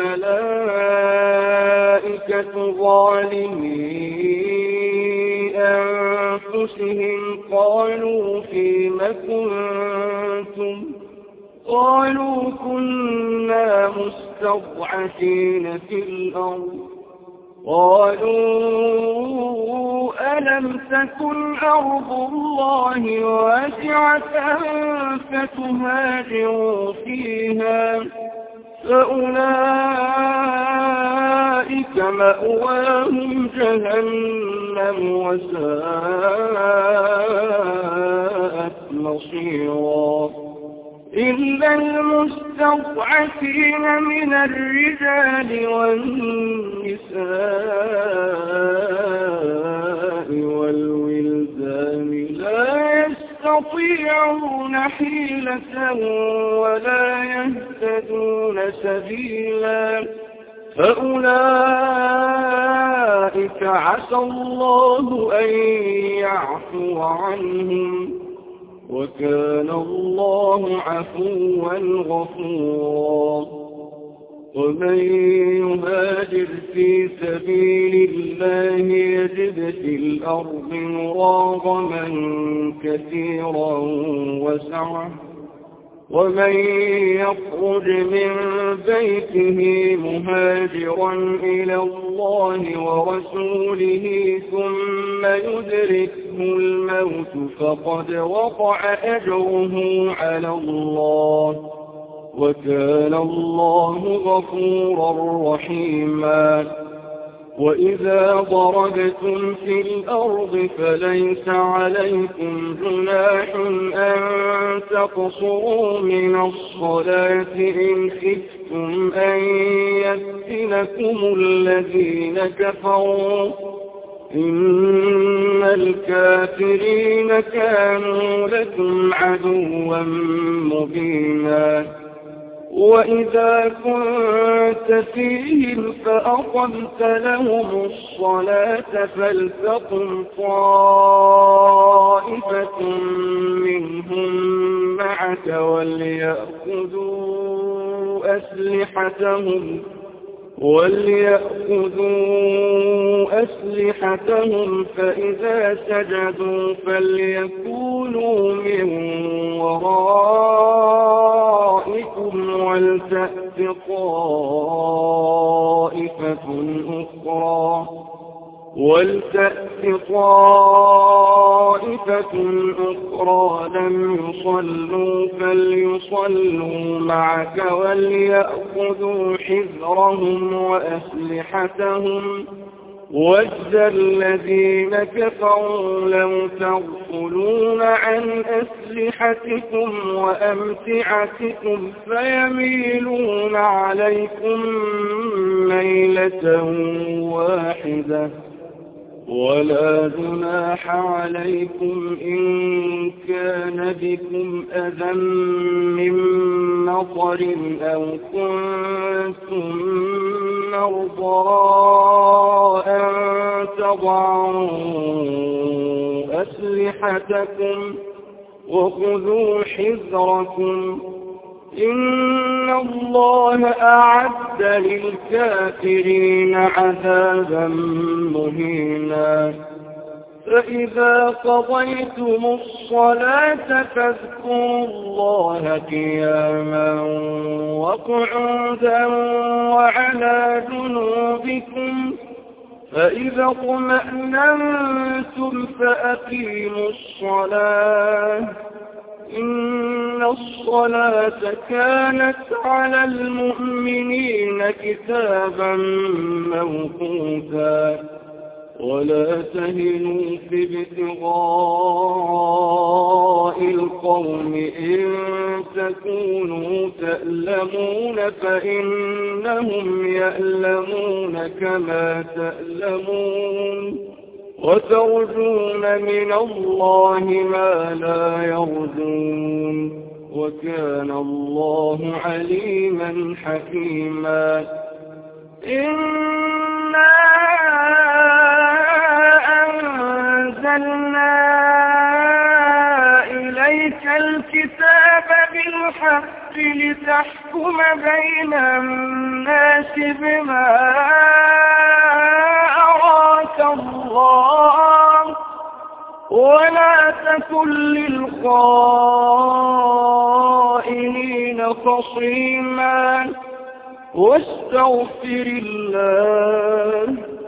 الملائكة ظالمي أنفسهم قالوا فيم كنتم قالوا كنا مستضعفين في الأرض قالوا ألم تكن أرض الله واسعة فتهاجروا فيها فأولئك مأواهم جهنم وساءت مصيرا إلا المستضعفين من الرجال والنساء والولدان لا يستطيعون حيلة ولا يهتدون سبيلا فأولئك عسى الله أن يعفو عنهم وكان الله عفوا غفورا ومن يهاجر في سبيل الله يجد في الأرض مراغما كثيرا وسعة ومن يخرج من بيته مهاجرا إلى الله ورسوله ثم يدركه الموت فقد وقع أجره على الله وكان الله غفورا رحيما. وإذا ضربتم في الأرض فليس عليكم جناح أن تقصروا من الصلاة إن خفتم أن يفتنكم الذين كفروا إن الكافرين كانوا لكم عدوا مبينا. وإذا كنت فيهم فأقمت لهم الصلاة فلتقم طائفة منهم معك وليأخذوا أسلحتهم فإذا سجدوا فليكونوا من ورائكم ولتأت طائفة أخرى لم يصلوا فليصلوا معك وليأخذوا حذرهم وأسلحتهم وَدَّ الَّذِينَ كَفَرُوا لَوْ تَغْفُلُونَ عَنْ أَسْلِحَتِكُمْ وَأَمْتِعَتِكُمْ فَيَمِيلُونَ عَلَيْكُمْ مَيْلَةً وَاحِدَةً وَلَا جُنَاحَ عَلَيْكُمْ إِن كَانَ بِكُمْ أَذًى مِّن مَّطَرٍ أَوْ كُنتُم مَّرْضَىٰ أَن تَضَعُوا أَسْلِحَتَكُمْ وَخُذُوا حِذْرَكُمْ إِنَّ اللَّهَ أَعَدَّ لِلْكَافِرِينَ عَذَابًا مُّهِينًا. فَإِذَا قَضَيْتُمُ الصَّلَاةَ فاذكروا الله قِيَامًا وَقُعُودًا وَعَلَىٰ جُنُوبِكُمْ فَإِذَا اطْمَأْنَنتُمْ فَأَقِيمُوا الصَّلَاةَ إِنَّ الصَّلَاةَ كَانَتْ عَلَى الْمُؤْمِنِينَ كِتَابًا مَّوْقُوتًا. وَلَا تَهِنُوا في ابْتِغَاءِ الْقَوْمِ إِن تَكُونُوا تَأْلَمُونَ فَإِنَّهُمْ يَأْلَمُونَ كَمَا تَأْلَمُونَ وَتَرْجُونَ مِنَ اللَّهِ مَا لَا يَرْجُونَ وَكَانَ اللَّهُ عَلِيمًا حَكِيمًا. إِنَّا أَنزَلْنَا إِلَيْكَ الْكِتَابَ بِالْحَقِّ لِتَحْكُمَ بَيْنَ النَّاسِ بِمَا أَرَاكَ اللَّهُ وَلَا تَكُن لِّلْخَائِنِينَ خَصِيمًا واستغفر الله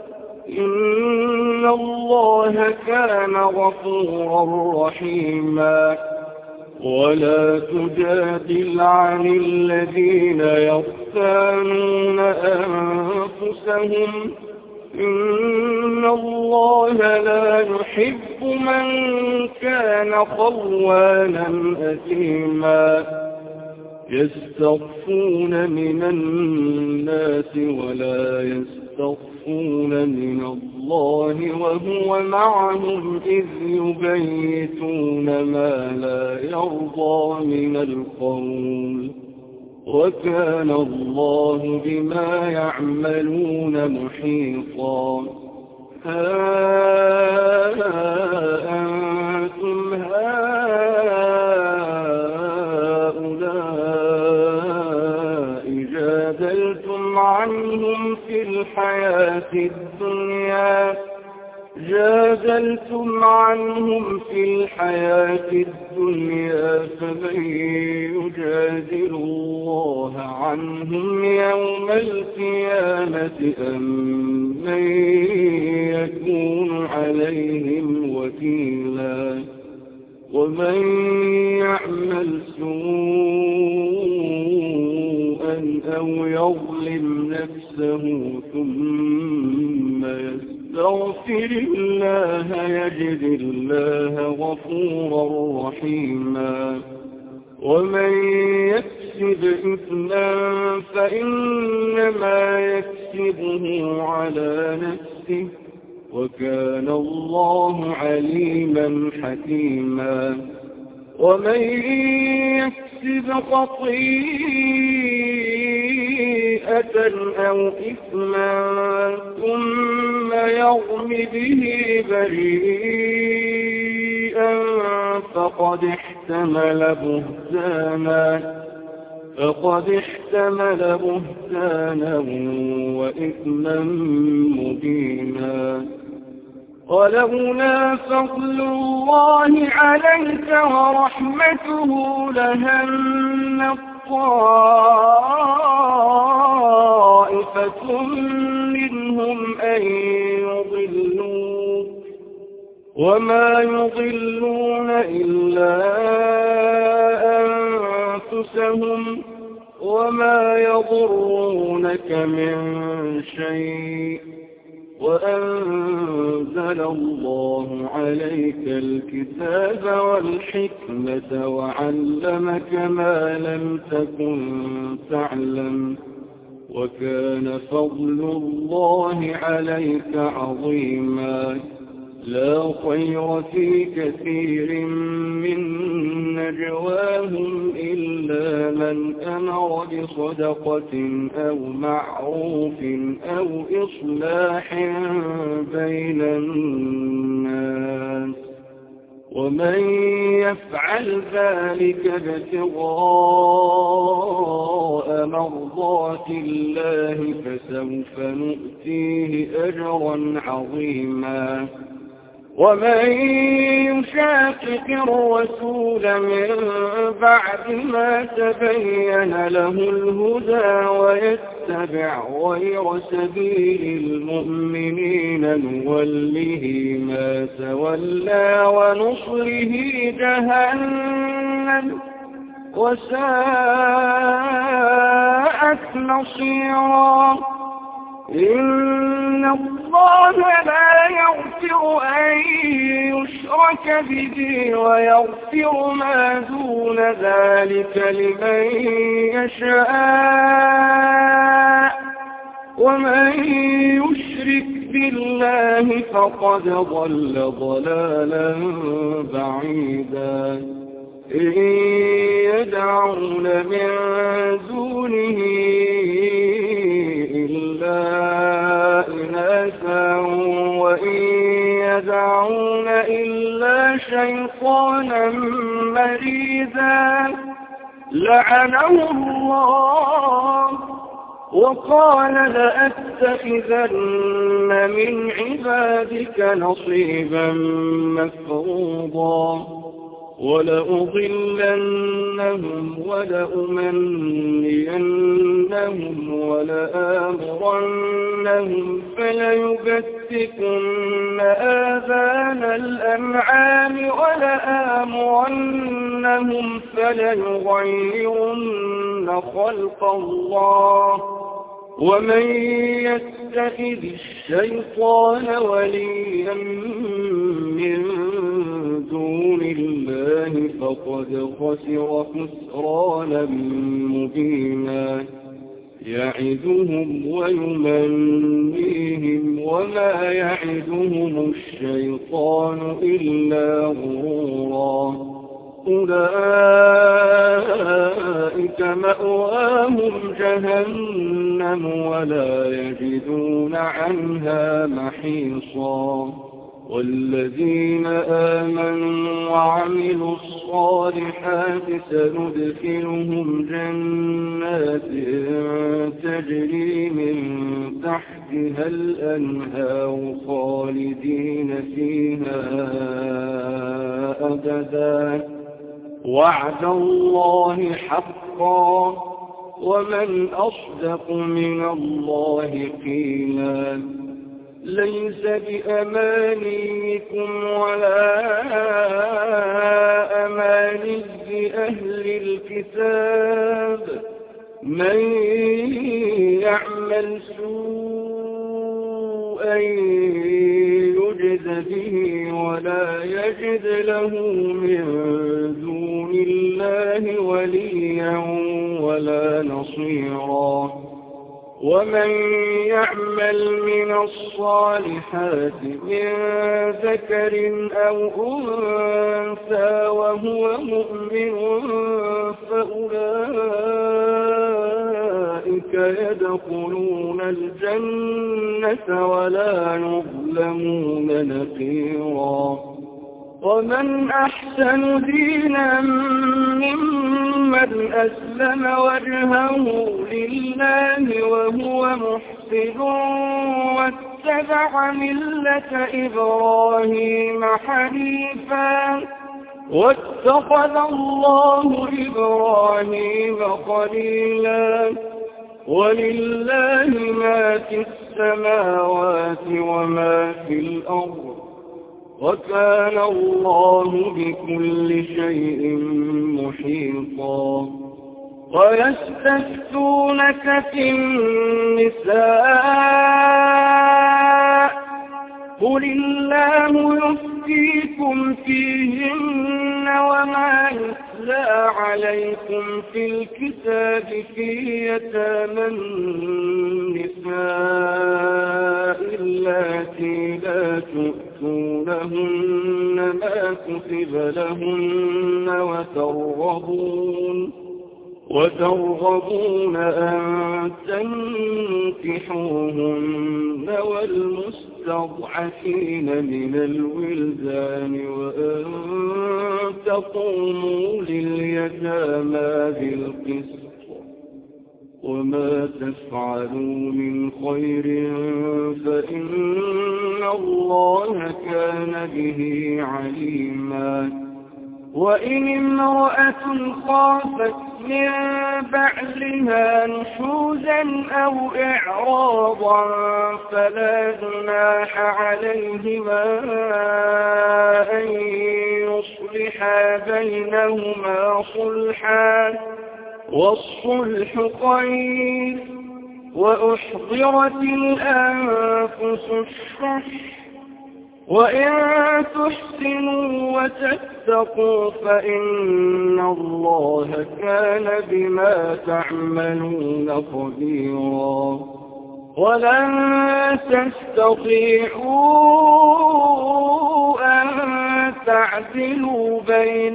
إن الله كان غفورا رحيما. ولا تجادل عن الذين يختانون أنفسهم إن الله لا يحب من كان خوانا أثيما. يستخفون من الناس ولا يستخفون من الله وهو معهم إذ يبيتون ما لا يرضى من القول وكان الله بما يعملون محيطا. أنتم هؤلاء جادلتم عنهم في الحياة الدنيا فمن يجادل الله عنهم يوم القيامة أم من يكون عليهم وكيلا. ومن يعمل سوءا أو يظلم نفسه ثم يستغفر الله يجد الله غفورا رحيما ومن يكسب إثما فإنما يكسبه على نفسه وكان الله عليما حكيما ومن يكسب خطيئة أو إثما ثم يرم به بريئا فقد احتمل بهتانا وإثما مبينا ولولا فضل الله عليك ورحمته لهم طائفة منهم أن يضلوك وما يضلون إلا أنفسهم وما يضرونك من شيء وأنزل الله عليك الكتاب والحكمة وعلمك ما لم تكن تعلم وكان فضل الله عليك عظيما لا خير في كثير من نجواهم إلا من أمر بصدقة أو معروف أو إصلاح بين الناس ومن يفعل ذلك ابتغاء مرضات الله فسوف نؤتيه أجرا عظيما ومن يشاقق الرسول من بعد ما تبين له الهدى ويتبع غير سبيل المؤمنين نوله ما تولى ونصله جهنم وساءت مصيرا إن الله لا يغفر أن يشرك به ويغفر ما دون ذلك لمن يشاء ومن يشرك بالله فقد ضل ضلالا بعيدا إن يدعون من دونه إلا إناثا وإن يدعون إلا شيطانا مريدا لعنه الله وقال لأتخذن من عبادك نصيبا مفروضا ولأضلنهم ولأمنينهم ولآمرنهم فليبتكن آذان الأنعام ولآمرنهم فليغيرن خلق الله ومن يتخذ الشيطان وليا من دون الله فقد خسر خسرانا مبينا يعدهم ويمنيهم وما يعدهم الشيطان إلا غرورا أولئك مأواهم جهنم ولا يجدون عنها محيصا والذين آمنوا وعملوا الصالحات سندخلهم جنات تجري من تحتها الأنهار خالدين فيها أبدا وعد الله حقا ومن أصدق من الله قيلا ليس بأمانيكم ولا ومن يعمل سوءا يجز به ولا يجد له من دون الله وليا ولا نصيرا ومن يعمل من الصالحات من ذكر أو أنثى وهو مؤمن فأولئك يدخلون الجنة ولا يظلمون نقيرا ومن أحسن دينا ممن أسلم وجهه لله وهو محسن واتبع ملة إبراهيم حنيفا واتخذ الله إبراهيم خليلا ولله ما في السماوات وما في الأرض وكان الله بكل شيء محيطا ويستفتونك في النساء قل الله يفتيكم فيهن وما يتلى عليكم في الكتاب في يتامى النساء اللاتي لا تؤتونهن ما كتب لهن وترغبون أن تنكحوهن والمستضعفين من الولدان وأن تقوموا لليتامى بالقسط وما تفعلوا من خير فإن الله كان به عليما وإن امرأة خافت من بعلها نشوزا أو إعراضا فلا جناح عليهما أن يصلحا بينهما صلحا والصلح خير وأحضرت الأنفس الشح وإن تحسنوا وتتقوا فإن الله كان بما تعملون خبيرا ولن تستطيعوا أن تعدلوا بين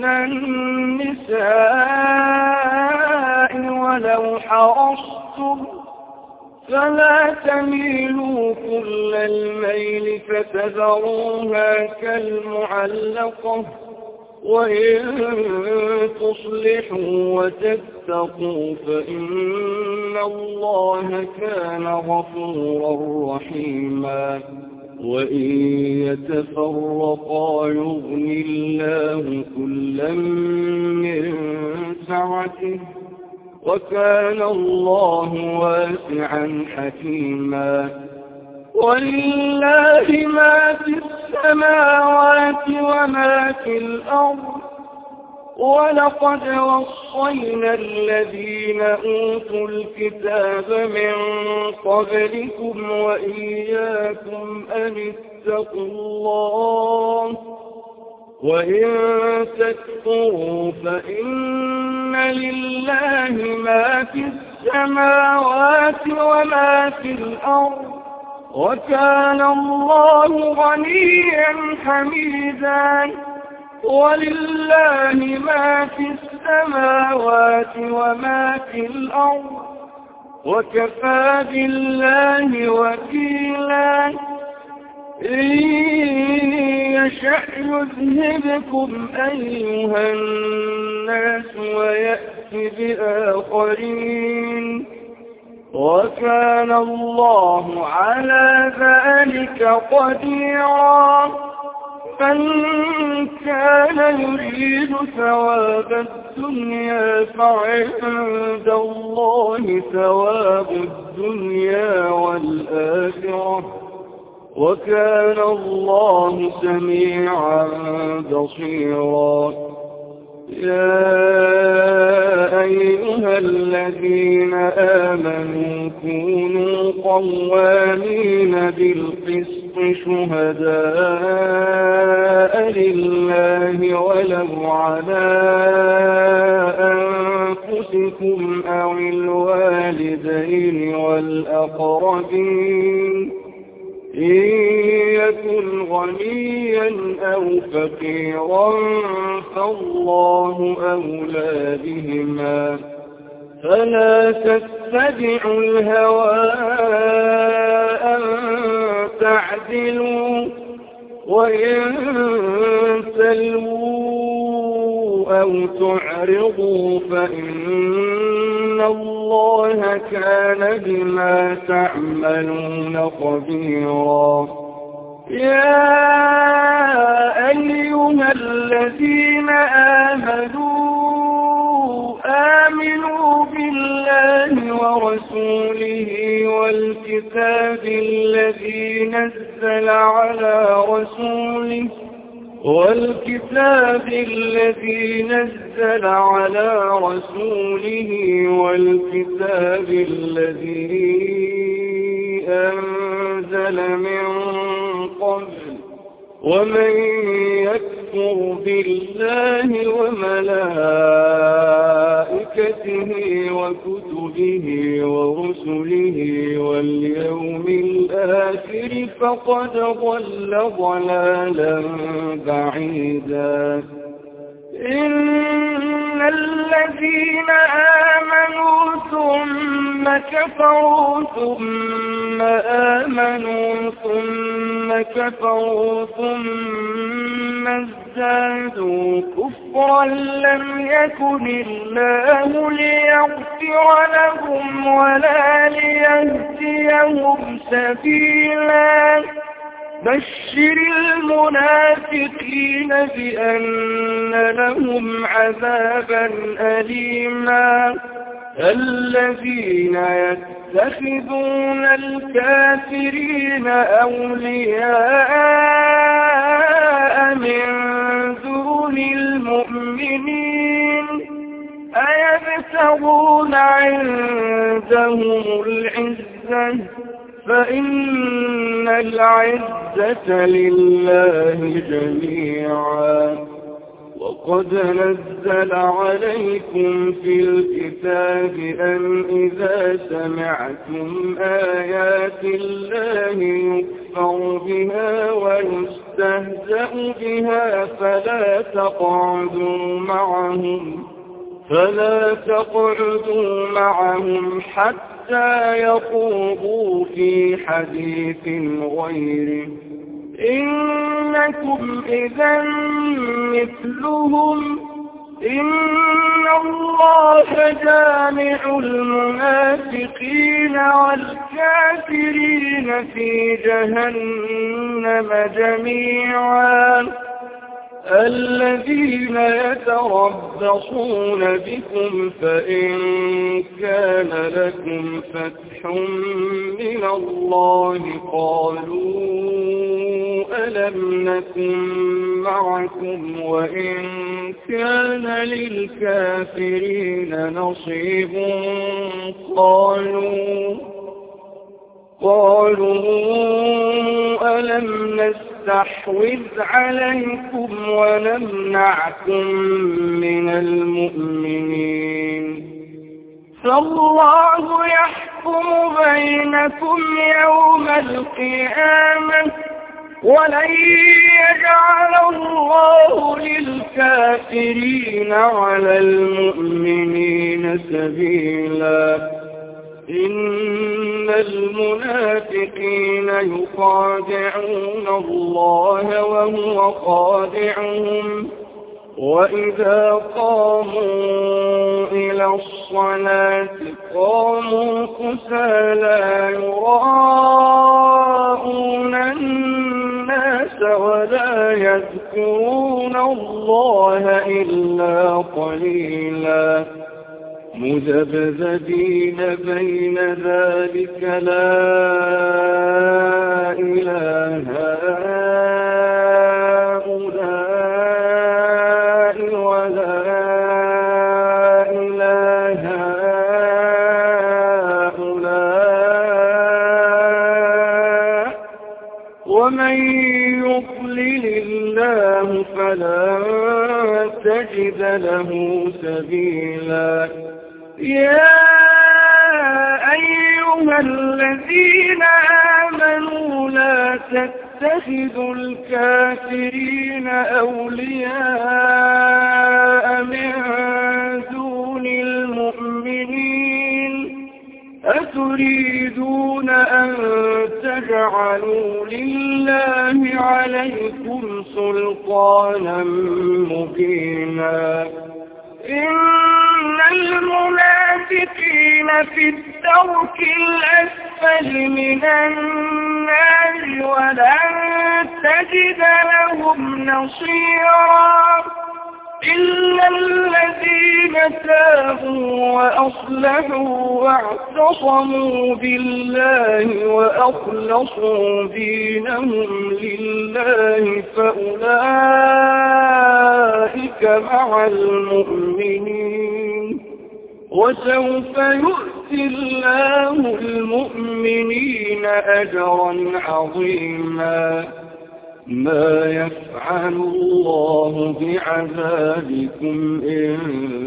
النساء ولو حرصتم فلا تميلوا كل الميل فتذروها كالمعلقة وإن تصلحوا وتتقوا فإن الله كان غفورا رحيما وإن يتفرقا يغني الله كلا من سعته وكان الله واسعا حكيما ولله ما في السماوات وما في الأرض ولقد وصينا الذين أوتوا الكتاب من قبلكم وإياكم أن اتقوا الله وإن تكفروا فإن لله ما في السماوات وما في الأرض وكان الله غنيا حميدا ولله ما في السماوات وما في الأرض وكفى بالله وكيلا إن يشأ يذهبكم أيها الناس ويأتي بآخرين وكان الله على ذلك قديرا من كان يريد ثواب الدنيا فعند الله ثواب الدنيا والآخرة وكان الله سميعا بصيرا يا أيها الذين آمنوا كونوا قوامين بالقسط شهداء لله ولو على أنفسكم أو الوالدين والأقربين إن يكن غنيا أو فقيرا فالله أولى بهما فلا تتبعوا الهوى أن تعدلوا وإن تلووا أو تعرضوا فإن الله كان بما تعملون خبيرا يا أيها الذين آمنوا بالله ورسوله والكتاب الذي نزل على رسوله والكتاب الذي أنزل من قبل ومن يكفر بالله وملائكته وكتبه ورسله واليوم الآخر فقد ضل ضلالا بعيدا إن الذين آمنوا ثم كفروا ثم آمنوا ثم كفروا ثم ازدادوا كفرا لم يكن الله ليغفر لهم ولا ليهديهم سبيلا بشر المنافقين بأن لهم عذابا أليما الذين يتخذون الكافرين أولياء من دون المؤمنين أيبتغون عندهم العزة فإن العزة لله جميعا وقد نزل عليكم في الكتاب أن إذا سمعتم آيات الله يكفر بها ويستهزأ بها فلا تقعدوا معهم حتى يخوضوا في حديث غيره إنكم إذا مثلهم إن الله جامع المنافقين والكافرين في جهنم جميعا الذين يتربصون بكم فإن كان لكم فتح من الله قالوا ألم نكن معكم وإن كان للكافرين نصيب قالوا ألم نستحوذ عليكم ونمنعكم من المؤمنين فالله يحكم بينكم يوم القيامة ولن يجعل الله للكافرين على المؤمنين سبيلا إن المنافقين يخادعون الله وهو خادعهم وإذا قاموا إلى الصلاة قاموا كسالى يراءون الناس ولا يذكرون الله إلا قليلا مذبذبين بين ذلك لا إله هؤلاء ولا إله ومن يضلل الله فلا تجد له سبيلا يا أيها الذين آمنوا لا تتخذوا الكافرين أولياء من دون المؤمنين أتريدون أن تجعلوا لله عليكم سلطانا مبينا إن المنافقين في الدرك الأسفل من النار ولن تجد لهم نصيرا إلا الذين تابوا وأصلحوا واعتصموا بالله وأخلصوا دينهم لله فأولئك مع المؤمنين وسوف يؤتي الله المؤمنين أجرا عظيما ما يفعل الله بعذابكم إن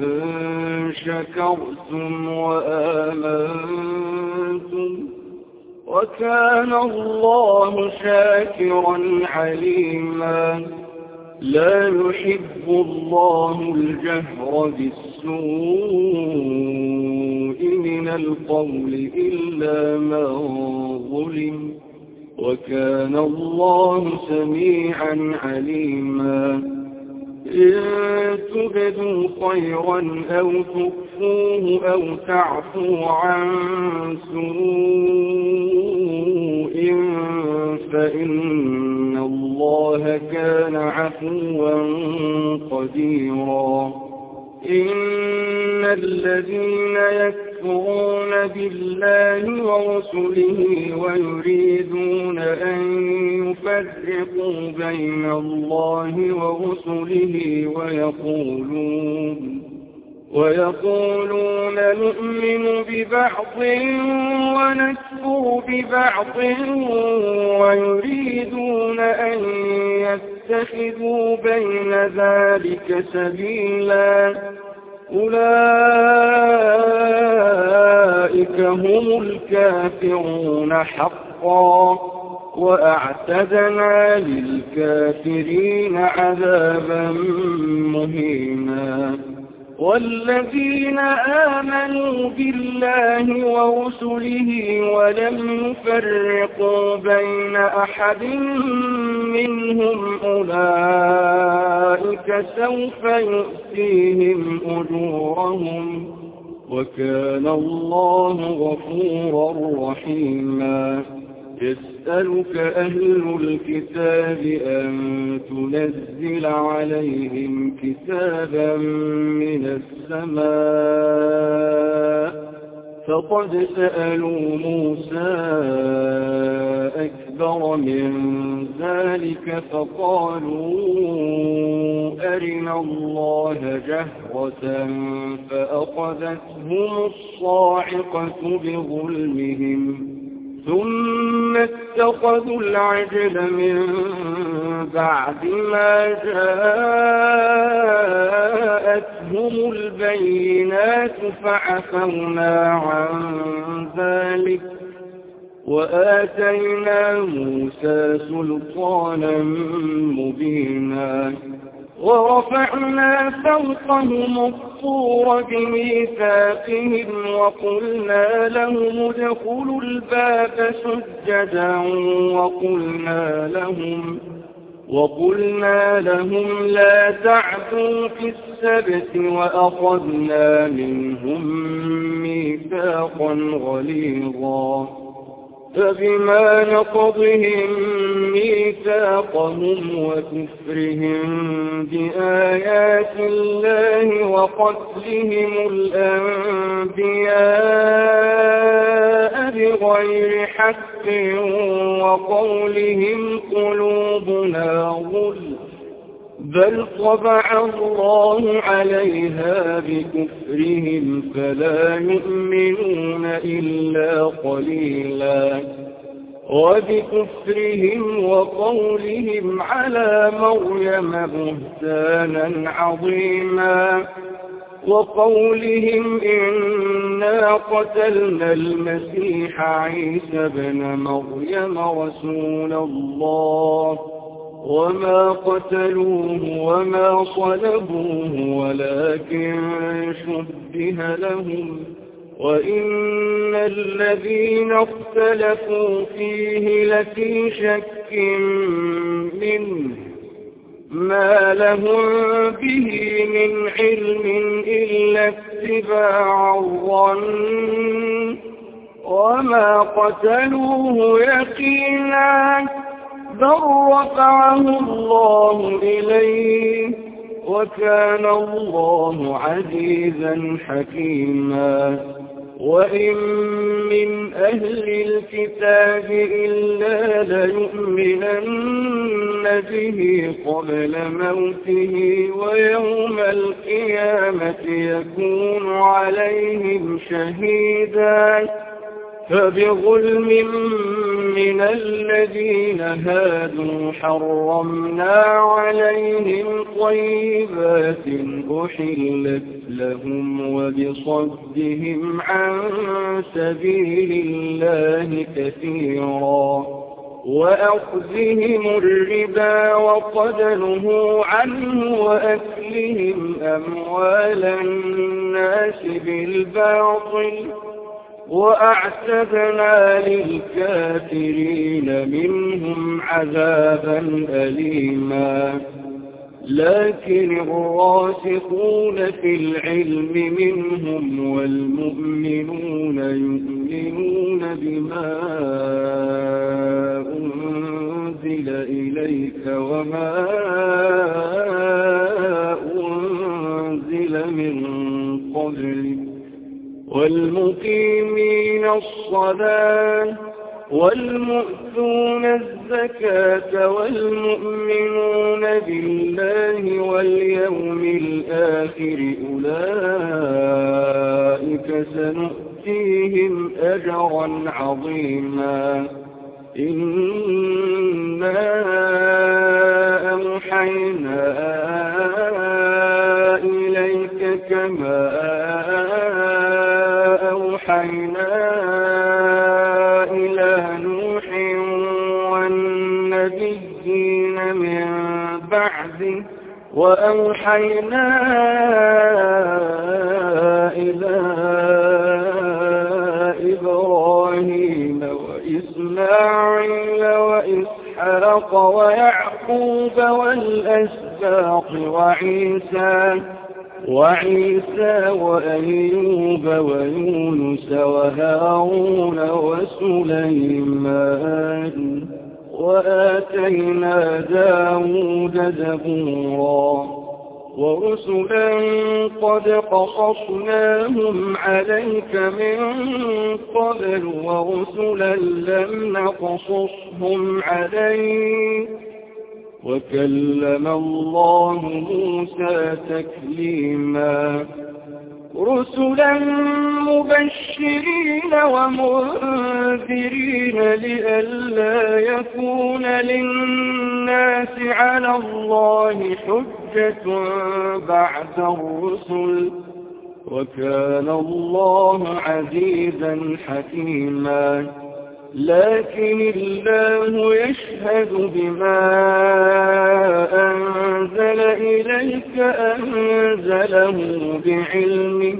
شكرتم وآمنتم وكان الله شاكرا عليما لا يحب الله الجهر بالسوء من القول إلا من ظلم وكان الله سميعا عليما إن تبدوا خيرا أو تخفوه أو تعفوا عن سوء فإن الله كان عفوا قديرا إن الذين يكفرون بالله ورسله ويريدون أن يفرقوا بين الله ورسله ويقولون نؤمن ببعض ونكفر ببعض ويريدون أن يتخذوا بين ذلك سبيلا أولئك هم الكافرون حقا وأعتدنا للكافرين عذابا مهينا والذين آمنوا بالله ورسله ولم يفرقوا بين أحد منهم أولئك سوف يؤتيهم أجورهم وكان الله غفورا رحيما يسألك أهل الكتاب أن تنزل عليهم كتابا من السماء فقد سألوا موسى أكبر من ذلك فقالوا أرنا الله جهرة فأخذتهم الصاعقة بظلمهم ثم اتخذوا العجل من بعد ما جاءتهم البينات فعفونا عن ذلك وآتينا موسى سلطانا مبينا ورفعنا فوقهم الطور بميثاقهم وقلنا لهم ادخلوا الباب سجدا وقلنا لهم لا تعثوا في السبت وأخذنا منهم ميثاقا غليظا فبما نقضهم ميثاقهم وكفرهم بآيات الله وقتلهم الأنبياء بغير حق وقولهم قلوبنا غلف بل طبع الله عليها بكفرهم فلا يؤمنون إلا قليلا وبكفرهم وقولهم على مريم بهتانا عظيما وقولهم إنا قتلنا المسيح عيسى بن مريم رسول الله وما قتلوه وما صلبوه ولكن شبه لهم وإن الذين اختلفوا فيه لفي شك منه ما لهم به من علم إلا اتباع الظن وما قتلوه يقينا بل رفعه الله إليه وكان الله عزيزا حكيما وإن من أهل الكتاب إلا ليؤمنن به قبل موته ويوم القيامة يكون عليهم شهيدا فبظلم من الذين هادوا حرمنا عليهم طيبات أحلت لهم وبصدهم عن سبيل الله كثيرا وأخذهم الربا وقد نهوا عنه وأكلهم أموال الناس بالباطل وأعتدنا للكافرين منهم عذابا أليما لكن الراسخون في العلم منهم والمؤمنون يؤمنون بما أنزل إليك وما أنزل من قبلك والمقيمين الصلاة والمؤتون الزكاة والمؤمنون بالله واليوم الآخر أولئك سنؤتيهم أجرا عظيما إنا أوحينا إليك كما أوحينا إلى نوح والنبيين من بعده وأوحينا إلى إبراهيم وإسماعيل وإسحاق ويعقوب والأسباط وعيسى وأيوب ويونس وهارون وسليمان وآتينا داود زبورا ورسلا قد قصصناهم عليك من قبل ورسلا لم نقصصهم عليك وكلم الله موسى تكليما رسلا مبشرين ومنذرين لئلا يكون للناس على الله حجة بعد الرسل وكان الله عزيزا حكيما لكن الله يشهد بما أنزل إليك أنزله بعلمه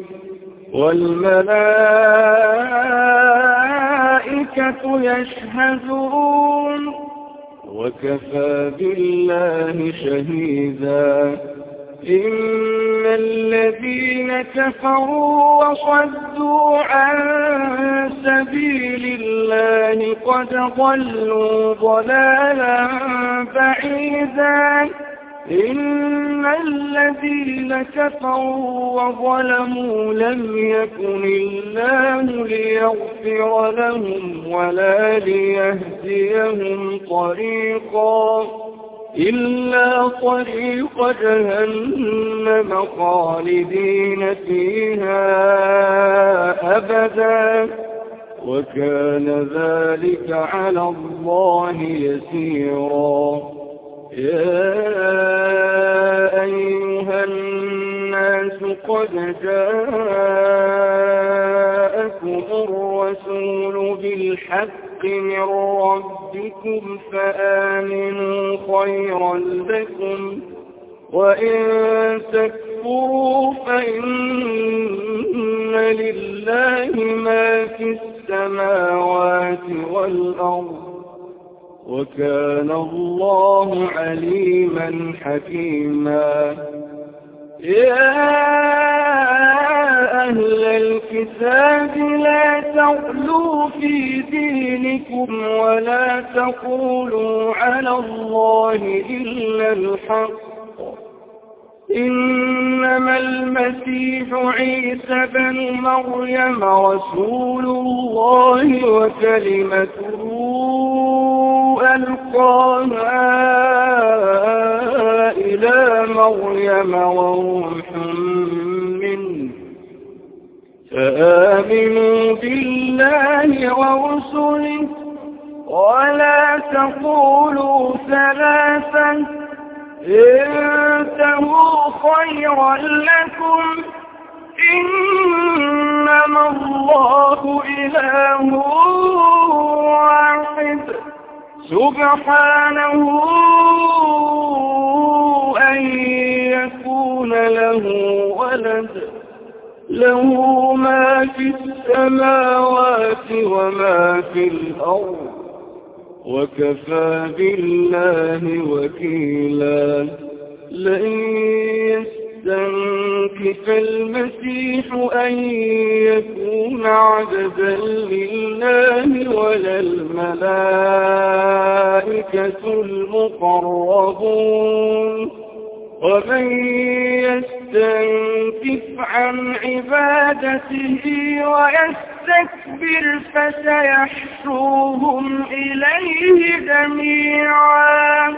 والملائكة يشهدون وكفى بالله شهيدا إن الذين كفروا وصدوا عن سبيل الله قد ضلوا ضلالا بعيدا إن الذين كفروا وظلموا لم يكن الله ليغفر لهم ولا ليهديهم طريقا إلا طريق جهنم خالدين فيها أبدا وكان ذلك على الله يسيرا. يا أيها الناس قد جاءكم الرسول بالحق من ربكم فآمنوا خيرا لكم، وإن تكفروا فإن لله ما في السماوات والأرض، وكان الله عليما حكيما. يا أهل الكتاب لا تغلوا في دينكم ولا تقولوا على الله إلا الحق، إنما المسيح عيسى بن مريم رسول الله وكلمته ألقاها إلى مريم وروح منه، فآمنوا بالله ورسله ولا تقولوا ثلاثا، انتهوا خيرا لكم، إنما الله إله واحد سبحانه أن يكون له ولد، له ما في السماوات وما في الأرض، وكفى بالله وكيلا. لن يستنكف المسيح أن يكون عبدا لله ولا الملائكة المقربون، ومن يستنكف عن عبادته ويستكبر فسيحشوهم إليه جميعا.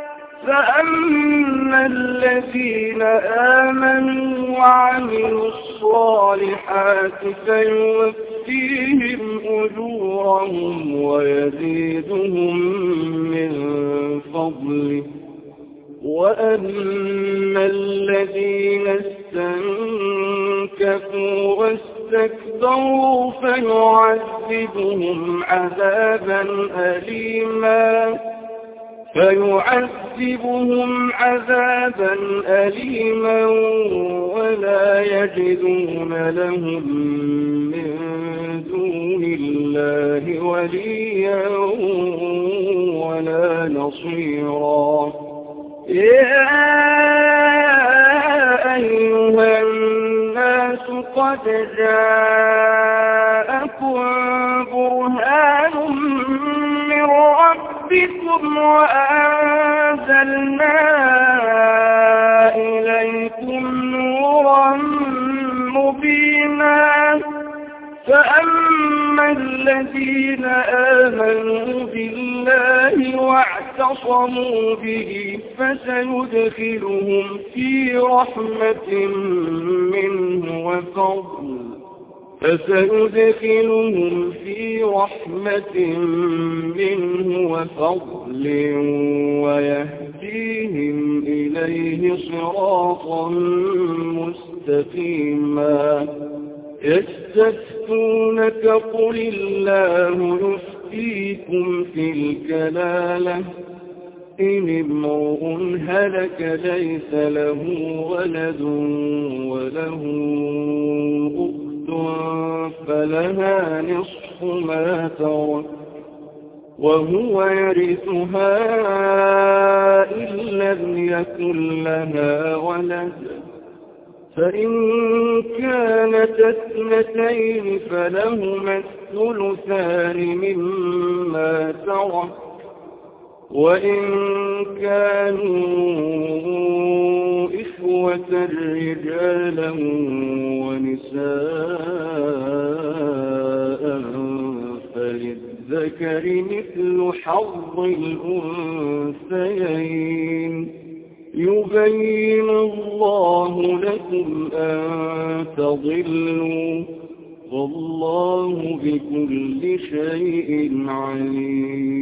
فأما الذين آمنوا وعملوا الصالحات فيوفيهم أجورهم ويزيدهم من فضله، وأما الذين استنكفوا واستكبروا فيعذبهم عذابا أليما ولا يجدون لهم من دون الله وليا ولا نصيرا. يا أيها الناس قد جاءكم برهان من ربكم وأنزلنا إليكم نورا مبينا. فأما الذين آمنوا بالله واعتصموا به فسيدخلهم في رحمة منه وفضل ويهديهم إليه صراطا مستقيما. يستفتونك قل الله يفتيكم في الكلالة، إن امرؤ هلك ليس له ولد وله أخت فلها نصف ما ترك وهو يرثها إن لم يكن لها ولد، فإن كانت اثنتين فلهما الثلثان مما ترك، وإن كانوا إخوة رجالا ونساء فللذكر مثل حظ الأنثيين. يبين الله لكم أن تضلوا والله بكل شيء عليم.